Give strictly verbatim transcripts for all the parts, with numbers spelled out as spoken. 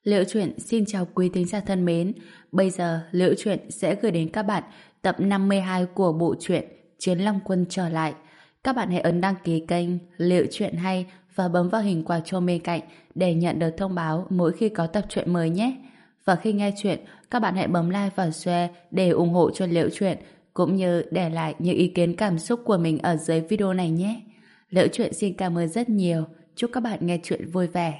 Liễu Chuyện xin chào quý thính giả thân mến. Bây giờ Liễu Chuyện sẽ gửi đến các bạn tập năm mươi hai của bộ truyện Chiến Long Quân trở lại. Các bạn hãy ấn đăng ký kênh Liễu Chuyện hay và bấm vào hình quả chuông bên cạnh để nhận được thông báo mỗi khi có tập truyện mới nhé. Và khi nghe chuyện, các bạn hãy bấm like và share để ủng hộ cho Liễu Chuyện, cũng như để lại những ý kiến cảm xúc của mình ở dưới video này nhé. Liễu Chuyện xin cảm ơn rất nhiều. Chúc các bạn nghe chuyện vui vẻ.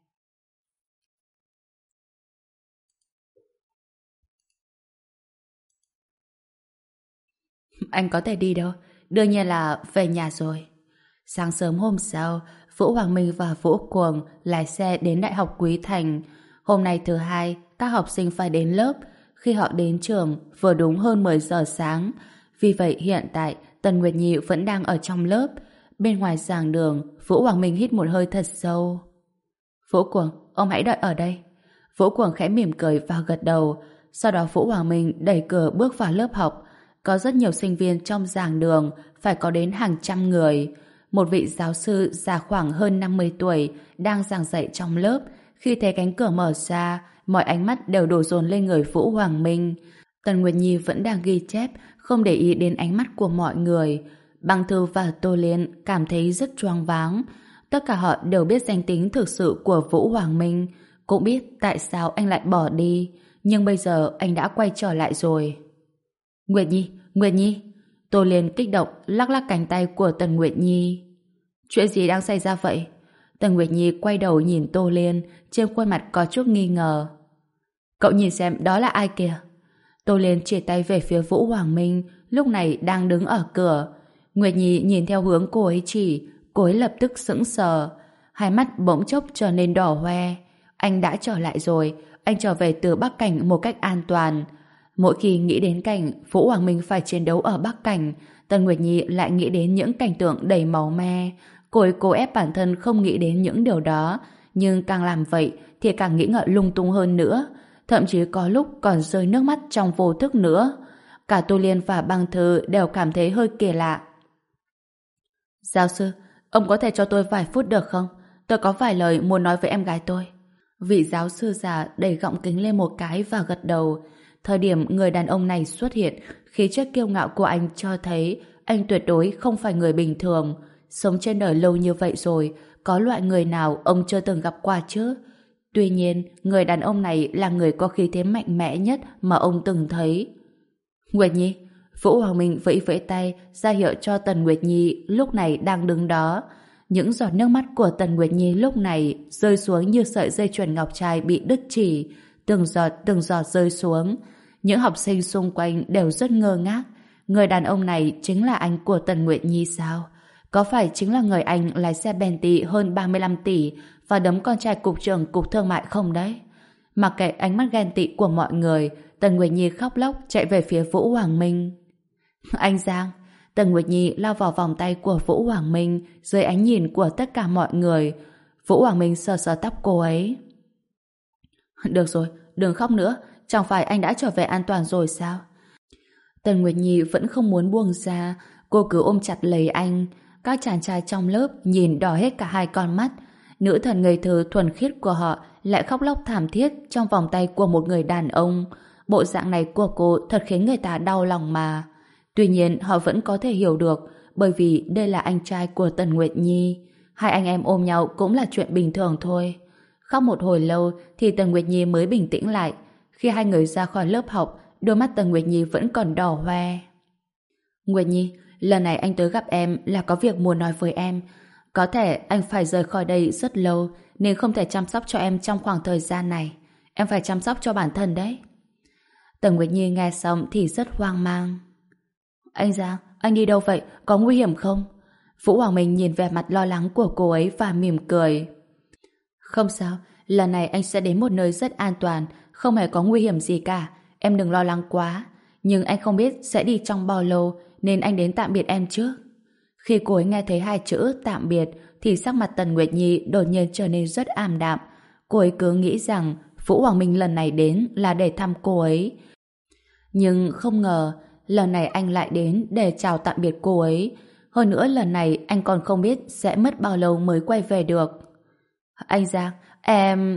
Anh có thể đi đâu? Đương nhiên là về nhà rồi. Sáng sớm hôm sau, Vũ Hoàng Minh và Vũ Cuồng lái xe đến Đại học Quý Thành. Hôm nay thứ hai, các học sinh phải đến lớp. Khi họ đến trường, vừa đúng hơn mười giờ sáng. Vì vậy hiện tại, Tần Nguyệt Nhi vẫn đang ở trong lớp. Bên ngoài giảng đường, Vũ Hoàng Minh hít một hơi thật sâu. Vũ Cuồng, ông hãy đợi ở đây. Vũ Cuồng khẽ mỉm cười và gật đầu. Sau đó Vũ Hoàng Minh đẩy cửa bước vào lớp học. Có rất nhiều sinh viên trong giảng đường, phải có đến hàng trăm người. Một vị giáo sư già khoảng hơn năm mươi tuổi đang giảng dạy trong lớp. Khi thấy cánh cửa mở ra, mọi ánh mắt đều đổ dồn lên người Vũ Hoàng Minh. Tần Nguyệt Nhi vẫn đang ghi chép, không để ý đến ánh mắt của mọi người. Băng Thư và Tô Liên cảm thấy rất choáng váng. Tất cả họ đều biết danh tính thực sự của Vũ Hoàng Minh, cũng biết tại sao anh lại bỏ đi. Nhưng bây giờ anh đã quay trở lại rồi. Nguyệt Nhi, Nguyệt Nhi. Tô Liên kích động lắc lắc cánh tay của Tần Nguyệt Nhi. Chuyện gì đang xảy ra vậy? Tần Nguyệt Nhi quay đầu nhìn Tô Liên, trên khuôn mặt có chút nghi ngờ. Cậu nhìn xem đó là ai kìa? Tô Liên chỉ tay về phía Vũ Hoàng Minh, lúc này đang đứng ở cửa. Nguyệt Nhi nhìn theo hướng cô ấy chỉ, cô ấy lập tức sững sờ. Hai mắt bỗng chốc trở nên đỏ hoe. Anh đã trở lại rồi, anh trở về từ Bắc Cảnh một cách an toàn. Mỗi khi nghĩ đến cảnh Vũ Hoàng Minh phải chiến đấu ở Bắc Cảnh, Tần Nguyệt Nhi lại nghĩ đến những cảnh tượng đầy máu me. Cô ấy cố ép bản thân không nghĩ đến những điều đó, nhưng càng làm vậy thì càng nghĩ ngợi lung tung hơn nữa. Thậm chí có lúc còn rơi nước mắt trong vô thức nữa. Cả Tô Liên và Băng Thư đều cảm thấy hơi kỳ lạ. Giáo sư, ông có thể cho tôi vài phút được không? Tôi có vài lời muốn nói với em gái tôi. Vị giáo sư già đẩy gọng kính lên một cái và gật đầu. Thời điểm người đàn ông này xuất hiện, khí chất kiêu ngạo của anh cho thấy anh tuyệt đối không phải người bình thường. Sống trên đời lâu như vậy rồi, có loại người nào ông chưa từng gặp qua chứ? Tuy nhiên, người đàn ông này là người có khí thế mạnh mẽ nhất mà ông từng thấy. Nguyệt Nhi. Vũ Hoàng Minh vẫy vẫy tay ra hiệu cho Tần Nguyệt Nhi lúc này đang đứng đó. Những giọt nước mắt của Tần Nguyệt Nhi lúc này rơi xuống như sợi dây chuyền ngọc trai bị đứt chỉ, từng giọt từng giọt rơi xuống. Những học sinh xung quanh đều rất ngơ ngác. Người đàn ông này chính là anh của Tần Nguyệt Nhi sao? Có phải chính là người anh lái xe Bentley hơn ba mươi lăm tỷ và đấm con trai cục trưởng cục thương mại không đấy? Mặc kệ ánh mắt ghen tị của mọi người, Tần Nguyệt Nhi khóc lóc chạy về phía Vũ Hoàng Minh. Anh Giang. Tần Nguyệt Nhi lao vào vòng tay của Vũ Hoàng Minh dưới ánh nhìn của tất cả mọi người. Vũ Hoàng Minh sờ sờ tóc cô ấy. Được rồi, đừng khóc nữa. Chẳng phải anh đã trở về an toàn rồi sao? Tần Nguyệt Nhi vẫn không muốn buông ra. Cô cứ ôm chặt lấy anh. Các chàng trai trong lớp nhìn đỏ hết cả hai con mắt. Nữ thần ngây thơ thuần khiết của họ lại khóc lóc thảm thiết trong vòng tay của một người đàn ông. Bộ dạng này của cô thật khiến người ta đau lòng mà. Tuy nhiên họ vẫn có thể hiểu được, bởi vì đây là anh trai của Tần Nguyệt Nhi. Hai anh em ôm nhau cũng là chuyện bình thường thôi. Khóc một hồi lâu thì Tần Nguyệt Nhi mới bình tĩnh lại. Khi hai người ra khỏi lớp học, đôi mắt Tần Nguyệt Nhi vẫn còn đỏ hoe. Nguyệt Nhi, lần này anh tới gặp em là có việc muốn nói với em. Có thể anh phải rời khỏi đây rất lâu, nên không thể chăm sóc cho em trong khoảng thời gian này. Em phải chăm sóc cho bản thân đấy. Tần Nguyệt Nhi nghe xong thì rất hoang mang. Anh Giang, anh đi đâu vậy? Có nguy hiểm không? Vũ Hoàng Minh nhìn vẻ mặt lo lắng của cô ấy và mỉm cười. Không sao, lần này anh sẽ đến một nơi rất an toàn, không hề có nguy hiểm gì cả. Em đừng lo lắng quá. Nhưng anh không biết sẽ đi trong bao lâu, nên anh đến tạm biệt em trước. Khi cô ấy nghe thấy hai chữ tạm biệt, thì sắc mặt Tần Nguyệt Nhi đột nhiên trở nên rất ảm đạm. Cô ấy cứ nghĩ rằng Vũ Hoàng Minh lần này đến là để thăm cô ấy. Nhưng không ngờ, lần này anh lại đến để chào tạm biệt cô ấy. Hơn nữa lần này anh còn không biết sẽ mất bao lâu mới quay về được. Anh Giang, em...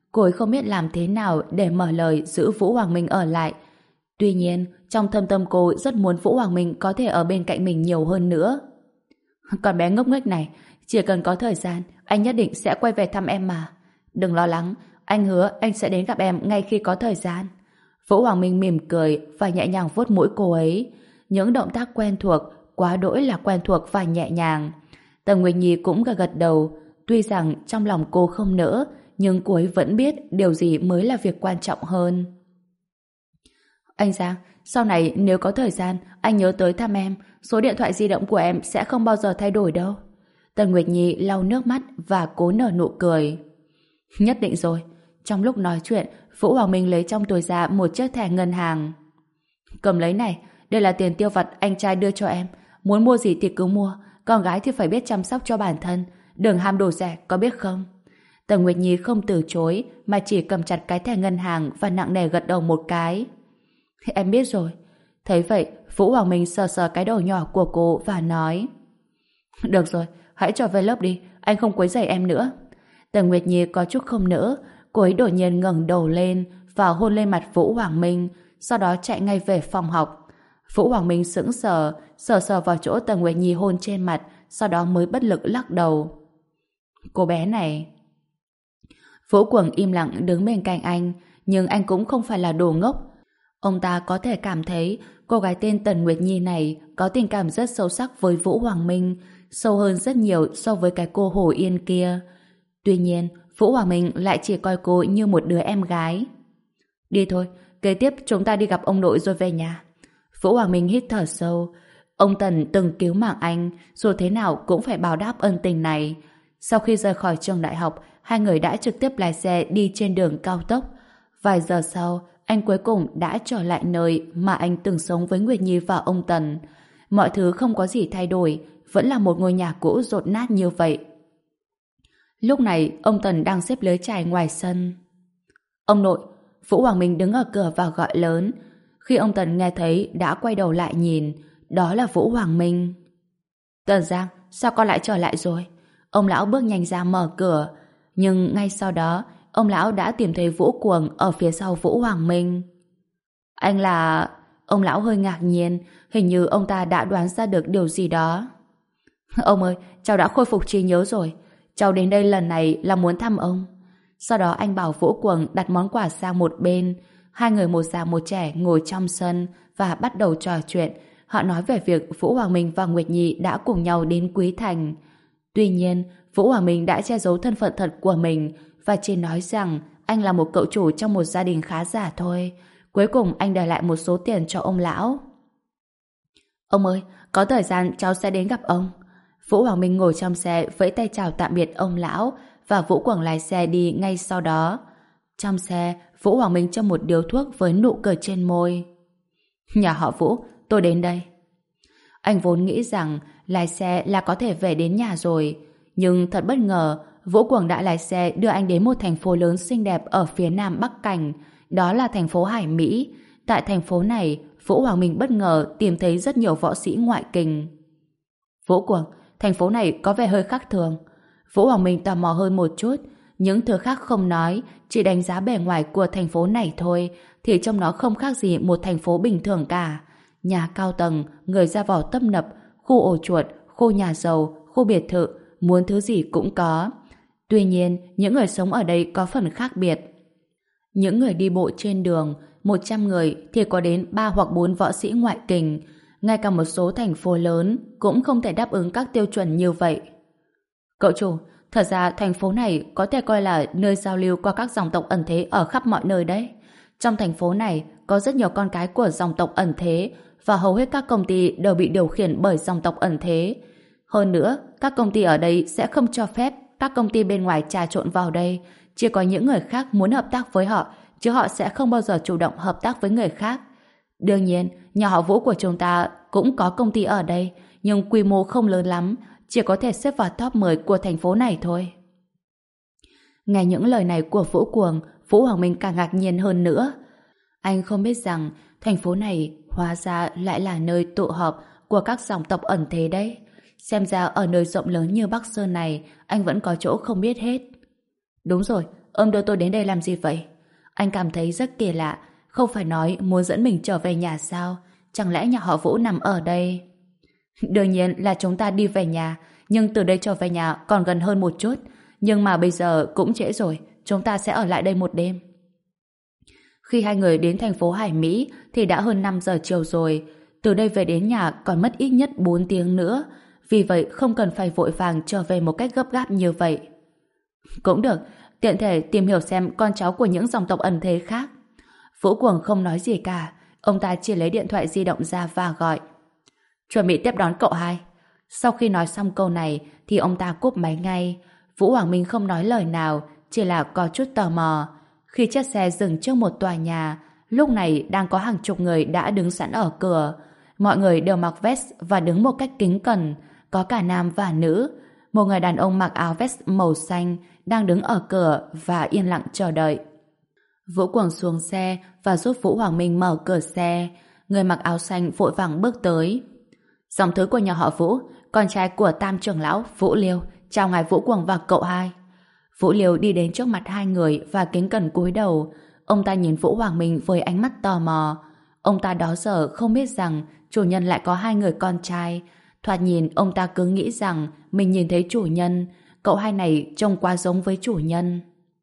Cô ấy không biết làm thế nào để mở lời giữ Vũ Hoàng Minh ở lại. Tuy nhiên, trong thâm tâm cô rất muốn Vũ Hoàng Minh có thể ở bên cạnh mình nhiều hơn nữa. Con bé ngốc nghếch này, chỉ cần có thời gian, anh nhất định sẽ quay về thăm em mà. Đừng lo lắng, anh hứa anh sẽ đến gặp em ngay khi có thời gian. Vũ Hoàng Minh mỉm cười và nhẹ nhàng vuốt mũi cô ấy. Những động tác quen thuộc, quá đỗi là quen thuộc và nhẹ nhàng. Tần Nguyệt Nhi cũng gật gật đầu. Tuy rằng trong lòng cô không nỡ, nhưng cô ấy vẫn biết điều gì mới là việc quan trọng hơn. Anh Giang, sau này nếu có thời gian, anh nhớ tới thăm em. Số điện thoại di động của em sẽ không bao giờ thay đổi đâu. Tần Nguyệt Nhi lau nước mắt và cố nở nụ cười. Nhất định rồi. Trong lúc nói chuyện, Vũ Hoàng Minh lấy trong túi ra một chiếc thẻ ngân hàng. Cầm lấy này, đây là tiền tiêu vặt anh trai đưa cho em. Muốn mua gì thì cứ mua, con gái thì phải biết chăm sóc cho bản thân. Đừng ham đồ rẻ, có biết không? Tần Nguyệt Nhi không từ chối, mà chỉ cầm chặt cái thẻ ngân hàng và nặng nề gật đầu một cái. Em biết rồi. Thấy vậy, Vũ Hoàng Minh sờ sờ cái đầu nhỏ của cô và nói: Được rồi, hãy trở về lớp đi, anh không quấy rầy em nữa. Tần Nguyệt Nhi có chút không nỡ, cô ấy đột nhiên ngẩng đầu lên và hôn lên mặt Vũ Hoàng Minh, sau đó chạy ngay về phòng học. Vũ Hoàng Minh sững sờ, sờ sờ vào chỗ Tần Nguyệt Nhi hôn trên mặt, sau đó mới bất lực lắc đầu. Cô bé này. Vũ Quầng im lặng đứng bên cạnh anh, nhưng anh cũng không phải là đồ ngốc. Ông ta có thể cảm thấy cô gái tên Tần Nguyệt Nhi này có tình cảm rất sâu sắc với Vũ Hoàng Minh, sâu hơn rất nhiều so với cái cô Hồ Yên kia. Tuy nhiên, Vũ Hoàng Minh lại chỉ coi cô như một đứa em gái. Đi thôi, kế tiếp chúng ta đi gặp ông nội rồi về nhà. Vũ Hoàng Minh hít thở sâu. Ông Tần từng cứu mạng anh, dù thế nào cũng phải báo đáp ân tình này. Sau khi rời khỏi trường đại học, hai người đã trực tiếp lái xe đi trên đường cao tốc. Vài giờ sau, anh cuối cùng đã trở lại nơi mà anh từng sống với Nguyệt Nhi và ông Tần. Mọi thứ không có gì thay đổi, vẫn là một ngôi nhà cũ dột nát như vậy. Lúc này, ông Tần đang xếp lưới chài ngoài sân. Ông nội, Vũ Hoàng Minh đứng ở cửa và gọi lớn. Khi ông Tần nghe thấy, đã quay đầu lại nhìn. Đó là Vũ Hoàng Minh. Tần Giang, sao con lại trở lại rồi? Ông lão bước nhanh ra mở cửa. Nhưng ngay sau đó, ông lão đã tìm thấy Vũ Cuồng ở phía sau Vũ Hoàng Minh. Anh là... Ông lão hơi ngạc nhiên, hình như ông ta đã đoán ra được điều gì đó. Ông ơi, cháu đã khôi phục trí nhớ rồi. Cháu đến đây lần này là muốn thăm ông. Sau đó anh bảo Vũ Cuồng đặt món quà sang một bên. Hai người một già một trẻ ngồi trong sân và bắt đầu trò chuyện. Họ nói về việc Vũ Hoàng Minh và Nguyệt Nhi đã cùng nhau đến Quý Thành. Tuy nhiên, Vũ Hoàng Minh đã che giấu thân phận thật của mình và chỉ nói rằng anh là một cậu chủ trong một gia đình khá giả thôi. Cuối cùng anh để lại một số tiền cho ông lão. Ông ơi, có thời gian cháu sẽ đến gặp ông. Vũ Hoàng Minh ngồi trong xe vẫy tay chào tạm biệt ông lão và Vũ Quầng lái xe đi ngay sau đó. Trong xe, Vũ Hoàng Minh châm một điếu thuốc với nụ cười trên môi. Nhà họ Vũ, tôi đến đây. Anh vốn nghĩ rằng lái xe là có thể về đến nhà rồi. Nhưng thật bất ngờ, Vũ Quầng đã lái xe đưa anh đến một thành phố lớn xinh đẹp ở phía nam Bắc Cảnh. Đó là thành phố Hải Mỹ. Tại thành phố này, Vũ Hoàng Minh bất ngờ tìm thấy rất nhiều võ sĩ ngoại kình. Vũ Quầng, thành phố này có vẻ hơi khác thường. Vũ Hoàng Minh tò mò hơn một chút. Những thứ khác không nói, chỉ đánh giá bề ngoài của thành phố này thôi, thì trong nó không khác gì một thành phố bình thường cả. Nhà cao tầng, người ra vào tấp nập, khu ổ chuột, khu nhà giàu, khu biệt thự, muốn thứ gì cũng có. Tuy nhiên, những người sống ở đây có phần khác biệt. Những người đi bộ trên đường, một trăm người thì có đến ba hoặc bốn võ sĩ ngoại kình. Ngay cả một số thành phố lớn cũng không thể đáp ứng các tiêu chuẩn như vậy. Cậu chủ, thật ra thành phố này có thể coi là nơi giao lưu qua các dòng tộc ẩn thế ở khắp mọi nơi đấy. Trong thành phố này có rất nhiều con cái của dòng tộc ẩn thế và hầu hết các công ty đều bị điều khiển bởi dòng tộc ẩn thế. Hơn nữa, các công ty ở đây sẽ không cho phép các công ty bên ngoài trà trộn vào đây. Chỉ có những người khác muốn hợp tác với họ, chứ họ sẽ không bao giờ chủ động hợp tác với người khác. Đương nhiên, nhà họ Vũ của chúng ta cũng có công ty ở đây, nhưng quy mô không lớn lắm, chỉ có thể xếp vào top mười của thành phố này thôi. Nghe những lời này của Vũ Cuồng, Vũ Hoàng Minh càng ngạc nhiên hơn nữa. Anh không biết rằng thành phố này hóa ra lại là nơi tụ họp của các dòng tộc ẩn thế đấy. Xem ra ở nơi rộng lớn như Bắc Sơn này, anh vẫn có chỗ không biết hết. Đúng rồi, ông đưa tôi đến đây làm gì vậy? Anh cảm thấy rất kỳ lạ, không phải nói muốn dẫn mình trở về nhà sao? Chẳng lẽ nhà họ Vũ nằm ở đây? Đương nhiên là chúng ta đi về nhà, nhưng từ đây trở về nhà còn gần hơn một chút. Nhưng mà bây giờ cũng trễ rồi, chúng ta sẽ ở lại đây một đêm. Khi hai người đến thành phố Hải Mỹ thì đã hơn năm giờ chiều rồi. Từ đây về đến nhà còn mất ít nhất bốn tiếng nữa. Vì vậy không cần phải vội vàng trở về một cách gấp gáp như vậy. Cũng được, tiện thể tìm hiểu xem con cháu của những dòng tộc ẩn thế khác. Vũ Cuồng không nói gì cả. Ông ta chỉ lấy điện thoại di động ra và gọi. Chuẩn bị tiếp đón cậu hai. Sau khi nói xong câu này thì ông ta cúp máy ngay. Vũ Hoàng Minh không nói lời nào, chỉ là có chút tò mò. Khi chiếc xe dừng trước một tòa nhà, lúc này đang có hàng chục người đã đứng sẵn ở cửa. Mọi người đều mặc vest và đứng một cách kính cẩn, có cả nam và nữ. Một người đàn ông mặc áo vest màu xanh đang đứng ở cửa và yên lặng chờ đợi. Vũ Cuồng xuống xe và giúp Vũ Hoàng Minh mở cửa xe. Người mặc áo xanh vội vàng bước tới. Dòng thứ của nhà họ Vũ, con trai của Tam trưởng lão Vũ Liêu, chào ngài Vũ Cuồng và cậu hai. Vũ Liêu đi đến trước mặt hai người và kính cẩn cúi đầu. Ông ta nhìn Vũ Hoàng Minh với ánh mắt tò mò. Ông ta đó giờ không biết rằng chủ nhân lại có hai người con trai. Thoạt nhìn ông ta cứ nghĩ rằng mình nhìn thấy chủ nhân. Cậu hai này trông quá giống với chủ nhân.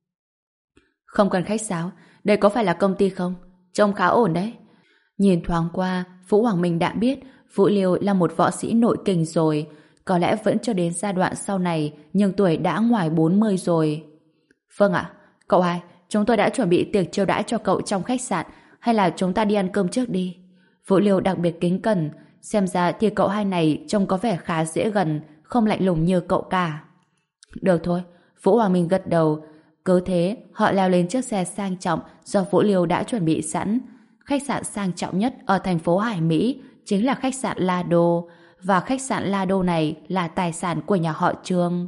Không cần khách sáo, đây có phải là công ty không? Trông khá ổn đấy. Nhìn thoáng qua, Vũ Hoàng Minh đã biết Vũ Liêu là một võ sĩ nội kình rồi. Có lẽ vẫn chưa đến giai đoạn sau này, nhưng tuổi đã ngoài bốn mươi rồi. Vâng ạ, cậu hai, chúng tôi đã chuẩn bị tiệc chiêu đãi cho cậu trong khách sạn, hay là chúng ta đi ăn cơm trước đi? Vũ Liêu đặc biệt kính cẩn, xem ra thì cậu hai này trông có vẻ khá dễ gần, không lạnh lùng như cậu cả. Được thôi, Vũ Hoàng Minh gật đầu. Cứ thế, họ leo lên chiếc xe sang trọng do Vũ Liêu đã chuẩn bị sẵn. Khách sạn sang trọng nhất ở thành phố Hải Mỹ chính là khách sạn La Đô, và khách sạn La Đô này là tài sản của nhà họ Trương.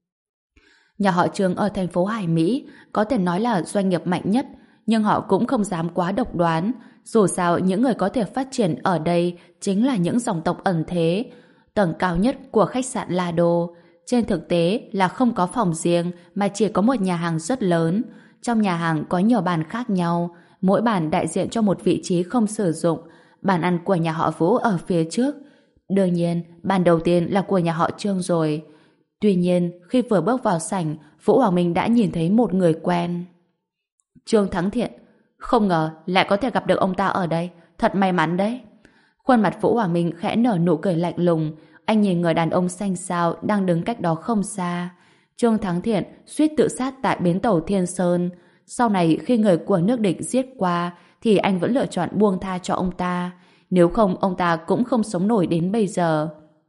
Nhà họ Trương ở thành phố Hải Mỹ có thể nói là doanh nghiệp mạnh nhất, nhưng họ cũng không dám quá độc đoán. Dù sao, những người có thể phát triển ở đây chính là những dòng tộc ẩn thế. Tầng cao nhất của khách sạn La Đô trên thực tế là không có phòng riêng mà chỉ có một nhà hàng rất lớn. Trong nhà hàng có nhiều bàn khác nhau, mỗi bàn đại diện cho một vị trí không sử dụng. Bàn ăn của nhà họ Vũ ở phía trước. Đương nhiên, bàn đầu tiên là của nhà họ Trương rồi. Tuy nhiên, khi vừa bước vào sảnh, Vũ Hoàng Minh đã nhìn thấy một người quen. Trương Thắng Thiện. Không ngờ lại có thể gặp được ông ta ở đây. Thật may mắn đấy. Khuôn mặt Vũ Hoàng Minh khẽ nở nụ cười lạnh lùng. Anh nhìn người đàn ông xanh xao đang đứng cách đó không xa. Trương Thắng Thiện suýt tự sát tại bến tàu Thiên Sơn. Sau này khi người của nước địch giết qua thì anh vẫn lựa chọn buông tha cho ông ta. Nếu không, ông ta cũng không sống nổi đến bây giờ.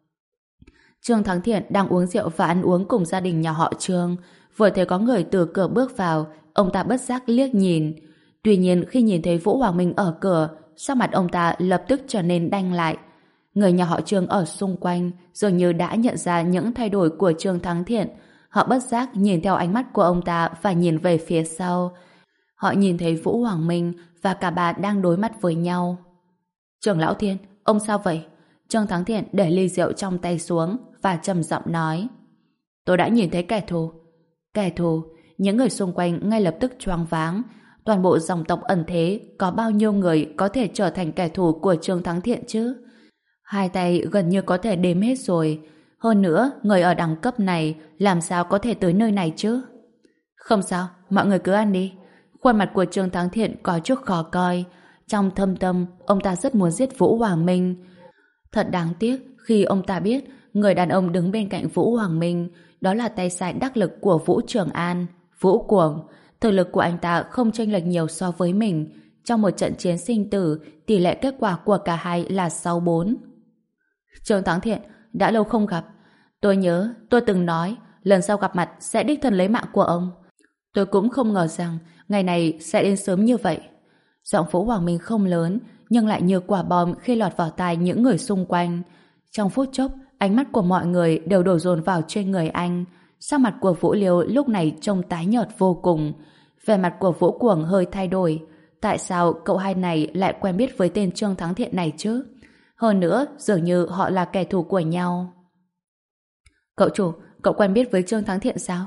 Trương Thắng Thiện đang uống rượu và ăn uống cùng gia đình nhà họ Trương. Vừa thấy có người từ cửa bước vào, ông ta bất giác liếc nhìn. Tuy nhiên khi nhìn thấy Vũ Hoàng Minh ở cửa, sắc mặt ông ta lập tức trở nên đanh lại. Người nhà họ Trương ở xung quanh dường như đã nhận ra những thay đổi của Trương Thắng Thiện. Họ bất giác nhìn theo ánh mắt của ông ta và nhìn về phía sau. Họ nhìn thấy Vũ Hoàng Minh và cả bà đang đối mặt với nhau. Trưởng lão Thiên, ông sao vậy? Trương Thắng Thiện để ly rượu trong tay xuống và trầm giọng nói. Tôi đã nhìn thấy kẻ thù. Kẻ thù? Những người xung quanh ngay lập tức choáng váng. Toàn bộ dòng tộc ẩn thế có bao nhiêu người có thể trở thành kẻ thù của Trương Thắng Thiện chứ? Hai tay gần như có thể đếm hết rồi. Hơn nữa, người ở đẳng cấp này làm sao có thể tới nơi này chứ? Không sao, mọi người cứ ăn đi. Khuôn mặt của Trương Thắng Thiện có chút khó coi. Trong thâm tâm, ông ta rất muốn giết Vũ Hoàng Minh. Thật đáng tiếc khi ông ta biết người đàn ông đứng bên cạnh Vũ Hoàng Minh đó là tay sai đắc lực của Vũ Trường An, Vũ Cuồng. Thực lực của anh ta không chênh lệch nhiều so với mình. Trong một trận chiến sinh tử, tỷ lệ kết quả của cả hai là sáu bốn. Trương Thắng Thiện, đã lâu không gặp. Tôi nhớ, tôi từng nói lần sau gặp mặt sẽ đích thân lấy mạng của ông. Tôi cũng không ngờ rằng ngày này sẽ đến sớm như vậy. Giọng Vũ Hoàng Minh không lớn, nhưng lại như quả bom khi lọt vào tai những người xung quanh. Trong phút chốc, ánh mắt của mọi người đều đổ dồn vào trên người anh. Sắc mặt của Vũ Liêu lúc này trông tái nhợt vô cùng. Vẻ mặt của Vũ Cuồng hơi thay đổi. Tại sao cậu hai này lại quen biết với tên Trương Thắng Thiện này chứ? Hơn nữa, dường như họ là kẻ thù của nhau. Cậu chủ, cậu quen biết với Trương Thắng Thiện sao?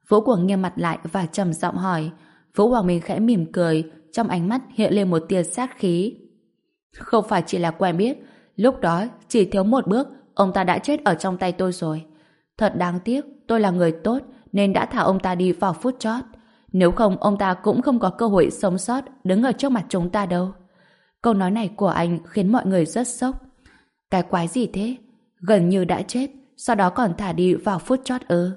Vũ Cuồng nghiêm mặt lại và trầm giọng hỏi. Vũ Hoàng Minh khẽ mỉm cười, trong ánh mắt hiện lên một tia sát khí. Không phải chỉ là quen biết, lúc đó chỉ thiếu một bước, ông ta đã chết ở trong tay tôi rồi. Thật đáng tiếc, tôi là người tốt nên đã thả ông ta đi vào phút chót. Nếu không, ông ta cũng không có cơ hội sống sót đứng ở trước mặt chúng ta đâu. Câu nói này của anh khiến mọi người rất sốc. Cái quái gì thế? Gần như đã chết, sau đó còn thả đi vào phút chót ư?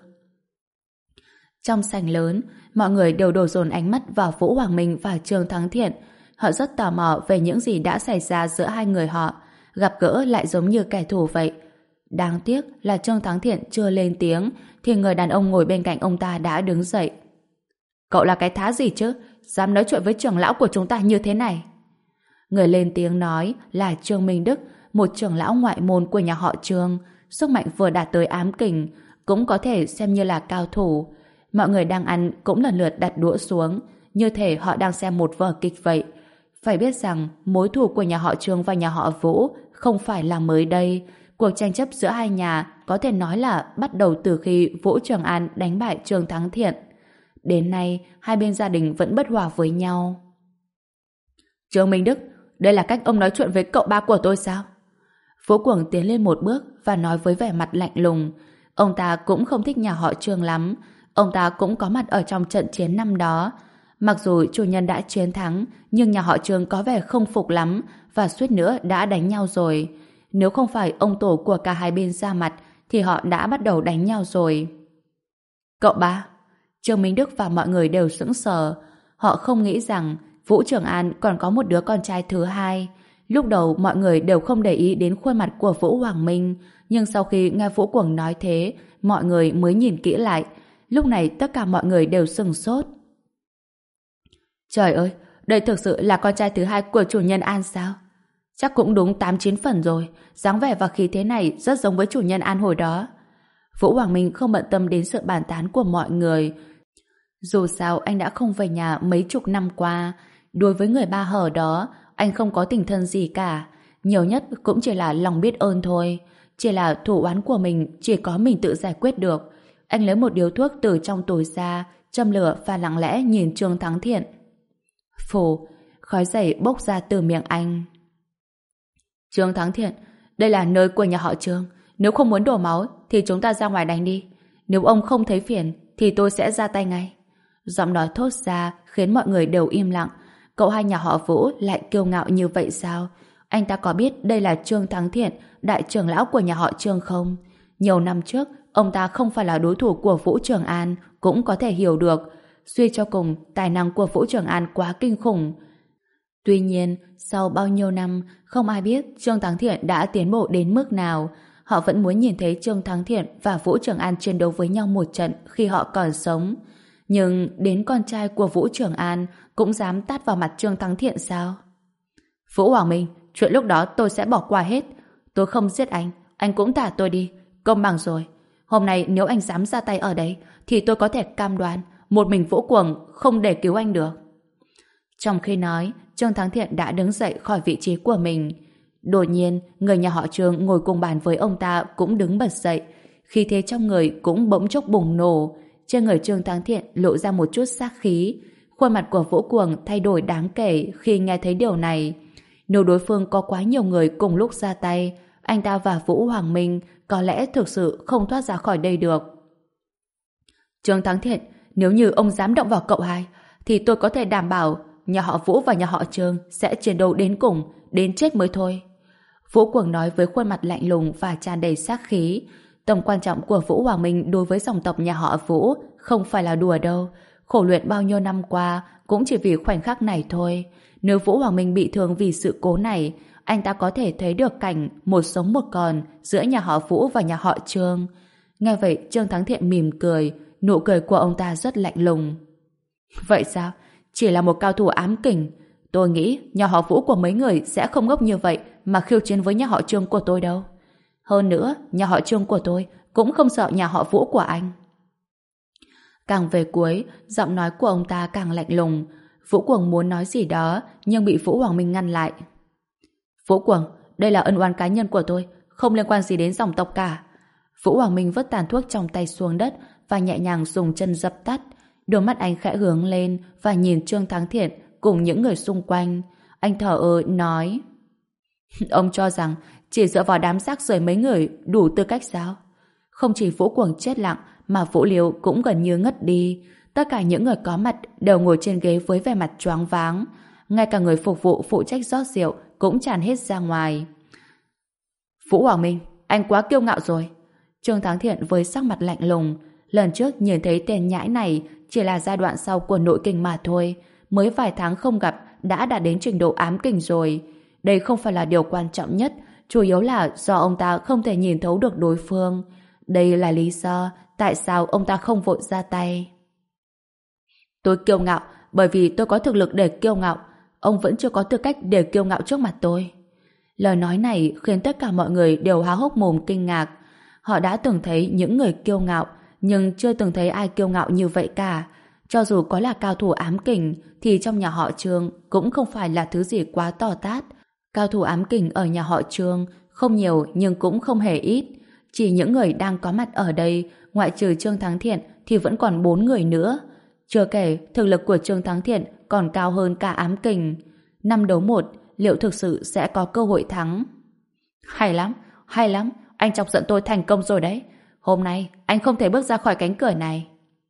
Trong sảnh lớn, mọi người đều đổ dồn ánh mắt vào Vũ Hoàng Minh và Trương Thắng Thiện. Họ rất tò mò về những gì đã xảy ra giữa hai người họ. Gặp gỡ lại giống như kẻ thù vậy. Đáng tiếc là Trương Thắng Thiện chưa lên tiếng thì người đàn ông ngồi bên cạnh ông ta đã đứng dậy. Cậu là cái thá gì chứ? Dám nói chuyện với trưởng lão của chúng ta như thế này? Người lên tiếng nói là Trương Minh Đức, một trưởng lão ngoại môn của nhà họ Trương. Sức mạnh vừa đạt tới ám kình, cũng có thể xem như là cao thủ. Mọi người đang ăn cũng lần lượt đặt đũa xuống, như thể họ đang xem một vở kịch vậy. Phải biết rằng mối thù của nhà họ Trương và nhà họ Vũ không phải là mới đây. Cuộc tranh chấp giữa hai nhà có thể nói là bắt đầu từ khi Vũ Trường An đánh bại Trương Thắng Thiện. Đến nay, hai bên gia đình vẫn bất hòa với nhau. Trương Minh Đức, đây là cách ông nói chuyện với cậu ba của tôi sao? Vũ Cuồng tiến lên một bước và nói với vẻ mặt lạnh lùng. Ông ta cũng không thích nhà họ Trương lắm. Ông ta cũng có mặt ở trong trận chiến năm đó. Mặc dù chủ nhân đã chiến thắng, nhưng nhà họ Trương có vẻ không phục lắm và suýt nữa đã đánh nhau rồi. Nếu không phải ông tổ của cả hai bên ra mặt, thì họ đã bắt đầu đánh nhau rồi. Cậu ba? Trương Minh Đức và mọi người đều sững sờ. Họ không nghĩ rằng Vũ Trường An còn có một đứa con trai thứ hai. Lúc đầu mọi người đều không để ý đến khuôn mặt của Vũ Hoàng Minh, nhưng sau khi nghe Vũ Cuồng nói thế, mọi người mới nhìn kỹ lại. Lúc này tất cả mọi người đều sừng sốt. Trời ơi, đây thực sự là con trai thứ hai của chủ nhân An sao? Chắc cũng đúng tám chín phần rồi, dáng vẻ và khí thế này rất giống với chủ nhân An hồi đó. Vũ Hoàng Minh không bận tâm đến sự bàn tán của mọi người. Dù sao anh đã không về nhà mấy chục năm qua, đối với người ba hở đó, anh không có tình thân gì cả. Nhiều nhất cũng chỉ là lòng biết ơn thôi. Chỉ là thủ oán của mình chỉ có mình tự giải quyết được. Anh lấy một điếu thuốc từ trong túi ra, châm lửa và lặng lẽ nhìn Trương Thắng Thiện. Phù, khói dày bốc ra từ miệng anh. Trương Thắng Thiện, đây là nơi của nhà họ Trương. Nếu không muốn đổ máu thì chúng ta ra ngoài đánh đi. Nếu ông không thấy phiền thì tôi sẽ ra tay ngay. Giọng nói thốt ra khiến mọi người đều im lặng. Cậu hai nhà họ Vũ lại kiêu ngạo như vậy sao? Anh ta có biết đây là Trương Thắng Thiện, đại trưởng lão của nhà họ Trương không? Nhiều năm trước, ông ta không phải là đối thủ của Vũ Trường An, cũng có thể hiểu được. Suy cho cùng, tài năng của Vũ Trường An quá kinh khủng. Tuy nhiên, sau bao nhiêu năm, không ai biết Trương Thắng Thiện đã tiến bộ đến mức nào. Họ vẫn muốn nhìn thấy Trương Thắng Thiện và Vũ Trường An chiến đấu với nhau một trận khi họ còn sống. Nhưng đến con trai của Vũ Trường An cũng dám tát vào mặt Trương Thắng Thiện sao? Vũ Hoàng Minh, chuyện lúc đó tôi sẽ bỏ qua hết. Tôi không giết anh, anh cũng thả tôi đi. Công bằng rồi. Hôm nay nếu anh dám ra tay ở đấy thì tôi có thể cam đoan một mình Vũ Cuồng không để cứu anh được. Trong khi nói, Trương Thắng Thiện đã đứng dậy khỏi vị trí của mình. Đột nhiên, người nhà họ Trương ngồi cùng bàn với ông ta cũng đứng bật dậy. Khí thế trong người cũng bỗng chốc bùng nổ. Trên người Trương Thắng Thiện lộ ra một chút sát khí. Khuôn mặt của Vũ Cuồng thay đổi đáng kể khi nghe thấy điều này. Nếu đối phương có quá nhiều người cùng lúc ra tay, anh ta và Vũ Hoàng Minh có lẽ thực sự không thoát ra khỏi đây được. Trương Thắng Thiện, nếu như ông dám động vào cậu hai, thì tôi có thể đảm bảo nhà họ Vũ và nhà họ Trương sẽ chiến đấu đến cùng, đến chết mới thôi. Vũ Cuồng nói với khuôn mặt lạnh lùng và tràn đầy sát khí. Tầm quan trọng của Vũ Hoàng Minh đối với dòng tộc nhà họ Vũ không phải là đùa đâu. Khổ luyện bao nhiêu năm qua cũng chỉ vì khoảnh khắc này thôi. Nếu Vũ Hoàng Minh bị thương vì sự cố này, anh ta có thể thấy được cảnh một sống một còn giữa nhà họ Vũ và nhà họ Trương. Nghe vậy, Trương Thắng Thiện mỉm cười, nụ cười của ông ta rất lạnh lùng. Vậy sao? Chỉ là một cao thủ ám kình. Tôi nghĩ nhà họ Vũ của mấy người sẽ không ngốc như vậy mà khiêu chiến với nhà họ Trương của tôi đâu. Hơn nữa, nhà họ Trương của tôi cũng không sợ nhà họ Vũ của anh. Càng về cuối, giọng nói của ông ta càng lạnh lùng. Vũ Cuồng muốn nói gì đó, nhưng bị Vũ Hoàng Minh ngăn lại. Vũ Cuồng, đây là ân oán cá nhân của tôi, không liên quan gì đến dòng tộc cả. Vũ Hoàng Minh vứt tàn thuốc trong tay xuống đất và nhẹ nhàng dùng chân dập tắt. Đôi mắt anh khẽ hướng lên và nhìn Trương Thắng Thiện cùng những người xung quanh. Anh thở ơ nói: Ông cho rằng chỉ dựa vào đám rác rưởi mấy người đủ tư cách sao? Không chỉ Vũ Cuồng chết lặng mà Vũ Liêu cũng gần như ngất đi. Tất cả những người có mặt đều ngồi trên ghế với vẻ mặt choáng váng. Ngay cả người phục vụ phụ trách rót rượu cũng tràn hết ra ngoài. Vũ Hoàng Minh, anh quá kiêu ngạo rồi. Trương Thắng Thiện với sắc mặt lạnh lùng. Lần trước nhìn thấy tên nhãi này chỉ là giai đoạn sau của nội kình mà thôi. Mới vài tháng không gặp đã đạt đến trình độ ám kình rồi. Đây không phải là điều quan trọng nhất, chủ yếu là do ông ta không thể nhìn thấu được đối phương. Đây là lý do tại sao ông ta không vội ra tay. Tôi kiêu ngạo bởi vì tôi có thực lực để kiêu ngạo. Ông vẫn chưa có tư cách để kiêu ngạo trước mặt tôi. Lời nói này khiến tất cả mọi người đều há hốc mồm kinh ngạc. Họ đã từng thấy những người kiêu ngạo, nhưng chưa từng thấy ai kiêu ngạo như vậy cả. Cho dù có là cao thủ ám kình, thì trong nhà họ Trương cũng không phải là thứ gì quá to tát. Cao thủ ám kình ở nhà họ Trương không nhiều nhưng cũng không hề ít. Chỉ những người đang có mặt ở đây, ngoại trừ Trương Thắng Thiện thì vẫn còn bốn người nữa. Chưa kể, thực lực của Trương Thắng Thiện còn cao hơn cả ám kình. Năm đấu một, liệu thực sự sẽ có cơ hội thắng? Hay lắm, hay lắm, anh chọc giận tôi thành công rồi đấy. Hôm nay, anh không thể bước ra khỏi cánh cửa này.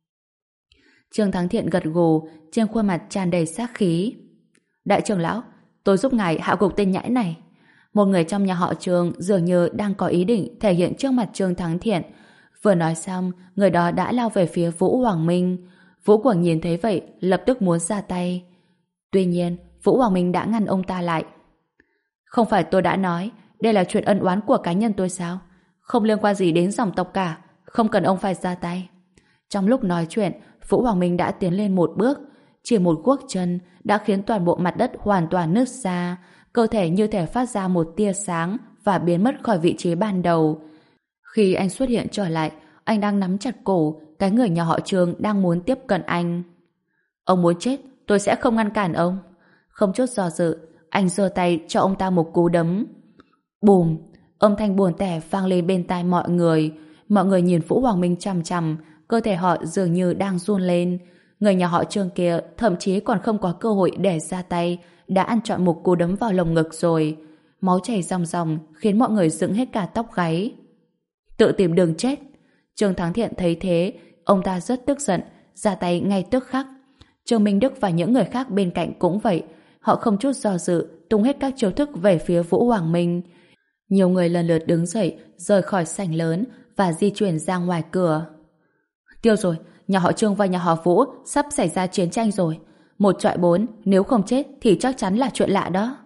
Trương Thắng Thiện gật gù, trên khuôn mặt tràn đầy sát khí. Đại trưởng lão, tôi giúp ngài hạ gục tên nhãi này. Một người trong nhà họ Trương dường như đang có ý định thể hiện trước mặt Trương Thắng Thiện. Vừa nói xong, người đó đã lao về phía Vũ Hoàng Minh. Vũ Cuồng nhìn thấy vậy, lập tức muốn ra tay. Tuy nhiên, Vũ Hoàng Minh đã ngăn ông ta lại. Không phải tôi đã nói, đây là chuyện ân oán của cá nhân tôi sao? Không liên quan gì đến dòng tộc cả, không cần ông phải ra tay. Trong lúc nói chuyện, Vũ Hoàng Minh đã tiến lên một bước, chỉ một guốc chân đã khiến toàn bộ mặt đất hoàn toàn nứt ra, cơ thể như thể phát ra một tia sáng và biến mất khỏi vị trí ban đầu. Khi anh xuất hiện trở lại, anh đang nắm chặt cổ cái người nhà họ Trương đang muốn tiếp cận anh. Ông muốn chết, tôi sẽ không ngăn cản ông. Không chút do dự, anh giơ tay cho ông ta một cú đấm. Bùm! Âm thanh buồn tẻ vang lên bên tai mọi người. Mọi người nhìn Vũ Hoàng Minh chằm chằm, cơ thể họ dường như đang run lên. Người nhà họ Trương kia thậm chí còn không có cơ hội để ra tay, đã ăn trọn một cú đấm vào lồng ngực rồi. Máu chảy ròng ròng khiến mọi người dựng hết cả tóc gáy. Tự tìm đường chết. Trương Thắng Thiện thấy thế, ông ta rất tức giận, ra tay ngay tức khắc. Trương Minh Đức và những người khác bên cạnh cũng vậy. Họ không chút do dự, tung hết các chiêu thức về phía Vũ Hoàng Minh. Nhiều người lần lượt đứng dậy, rời khỏi sảnh lớn và di chuyển ra ngoài cửa. Tiêu rồi, nhà họ Trương và nhà họ Vũ sắp xảy ra chiến tranh rồi. Một trọi bốn, nếu không chết thì chắc chắn là chuyện lạ đó.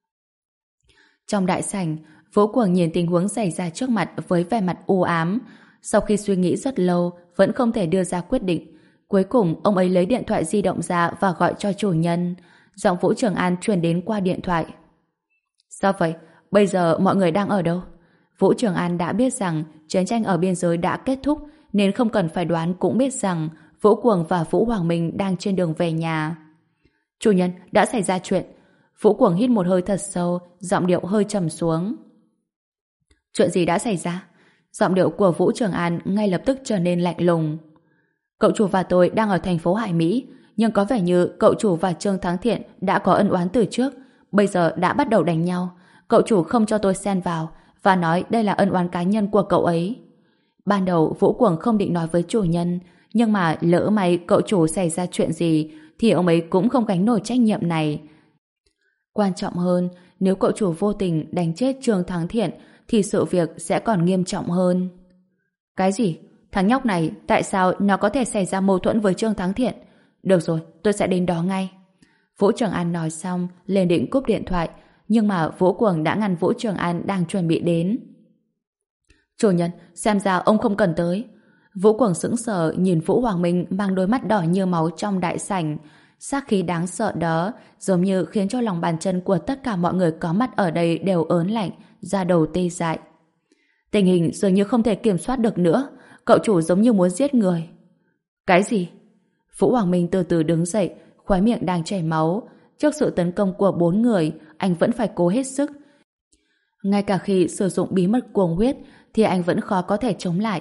Trong đại sảnh, Vũ Cuồng nhìn tình huống xảy ra trước mặt với vẻ mặt u ám. Sau khi suy nghĩ rất lâu, vẫn không thể đưa ra quyết định. Cuối cùng, ông ấy lấy điện thoại di động ra và gọi cho chủ nhân. Giọng Vũ Trường An truyền đến qua điện thoại. Sao vậy? Bây giờ mọi người đang ở đâu? Vũ Trường An đã biết rằng chiến tranh ở biên giới đã kết thúc, nên không cần phải đoán cũng biết rằng Vũ Cuồng và Vũ Hoàng Minh đang trên đường về nhà. Chủ nhân, đã xảy ra chuyện. Vũ Cuồng hít một hơi thật sâu, giọng điệu hơi trầm xuống. Chuyện gì đã xảy ra? Giọng điệu của Vũ Trường An ngay lập tức trở nên lạnh lùng. Cậu chủ và tôi đang ở thành phố Hải Mỹ, nhưng có vẻ như cậu chủ và Trương Thắng Thiện đã có ân oán từ trước, bây giờ đã bắt đầu đánh nhau. Cậu chủ không cho tôi xen vào và nói đây là ân oán cá nhân của cậu ấy. Ban đầu Vũ Cuồng không định nói với chủ nhân, nhưng mà lỡ may cậu chủ xảy ra chuyện gì thì ông ấy cũng không gánh nổi trách nhiệm này. Quan trọng hơn, nếu cậu chủ vô tình đánh chết Trương Thắng Thiện thì sự việc sẽ còn nghiêm trọng hơn. Cái gì? Thằng nhóc này tại sao nó có thể xảy ra mâu thuẫn với Trương Thắng Thiện? Được rồi, tôi sẽ đến đó ngay. Vũ Trường An nói xong lên định cúp điện thoại, nhưng mà Vũ Cuồng đã ngăn Vũ Trường An đang chuẩn bị đến. Chủ nhân, xem ra ông không cần tới. Vũ Cuồng sững sờ nhìn Vũ Hoàng Minh mang đôi mắt đỏ như máu trong đại sảnh. Sát khí đáng sợ đó giống như khiến cho lòng bàn chân của tất cả mọi người có mặt ở đây đều ớn lạnh, da đầu tê dại. Tình hình dường như không thể kiểm soát được nữa. Cậu chủ giống như muốn giết người. Cái gì? Vũ Hoàng Minh từ từ đứng dậy, khóe miệng đang chảy máu. Trước sự tấn công của bốn người, anh vẫn phải cố hết sức. Ngay cả khi sử dụng bí mật cuồng huyết thì anh vẫn khó có thể chống lại.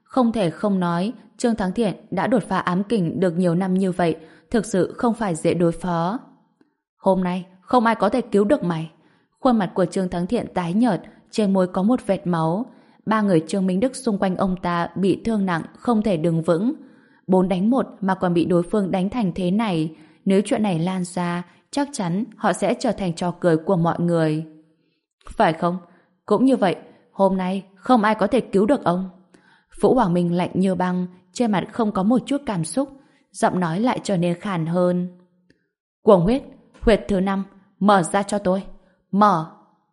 Không thể không nói, Trương Thắng Thiện đã đột phá ám kình được nhiều năm như vậy, thực sự không phải dễ đối phó. Hôm nay, không ai có thể cứu được mày. Khuôn mặt của Trương Thắng Thiện tái nhợt, trên môi có một vệt máu. Ba người Trương Minh Đức xung quanh ông ta bị thương nặng, không thể đứng vững. Bốn đánh một mà còn bị đối phương đánh thành thế này. Nếu chuyện này lan ra, chắc chắn họ sẽ trở thành trò cười của mọi người. Phải không? Cũng như vậy, hôm nay không ai có thể cứu được ông. Vũ Hoàng Minh lạnh như băng, trên mặt không có một chút cảm xúc, giọng nói lại trở nên khàn hơn. Cuồng huyết, huyệt thứ năm, mở ra cho tôi. Mở!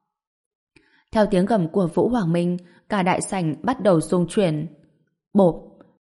Theo tiếng gầm của Vũ Hoàng Minh, cả đại sảnh bắt đầu rung chuyển. Bộp!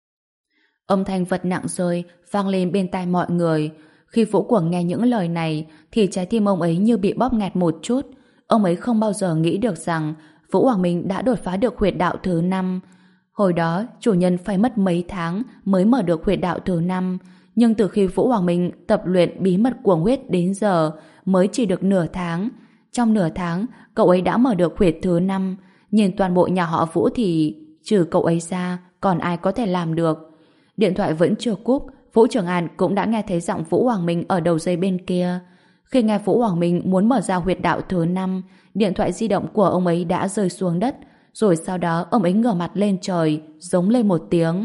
Âm thanh vật nặng rơi vang lên bên tai mọi người. Khi Vũ Cuồng nghe những lời này thì trái tim ông ấy như bị bóp nghẹt một chút. Ông ấy không bao giờ nghĩ được rằng Vũ Hoàng Minh đã đột phá được huyệt đạo thứ năm. Hồi đó, chủ nhân phải mất mấy tháng mới mở được huyệt đạo thứ năm. Nhưng từ khi Vũ Hoàng Minh tập luyện bí mật cuồng huyết đến giờ mới chỉ được nửa tháng. Trong nửa tháng, cậu ấy đã mở được huyệt thứ năm. Nhìn toàn bộ nhà họ Vũ thì trừ cậu ấy ra, còn ai có thể làm được. Điện thoại vẫn chưa cúp, Vũ Trường An cũng đã nghe thấy giọng Vũ Hoàng Minh ở đầu dây bên kia. Khi nghe Vũ Hoàng Minh muốn mở ra huyệt đạo thứ năm, điện thoại di động của ông ấy đã rơi xuống đất, rồi sau đó ông ấy ngửa mặt lên trời, giống lên một tiếng.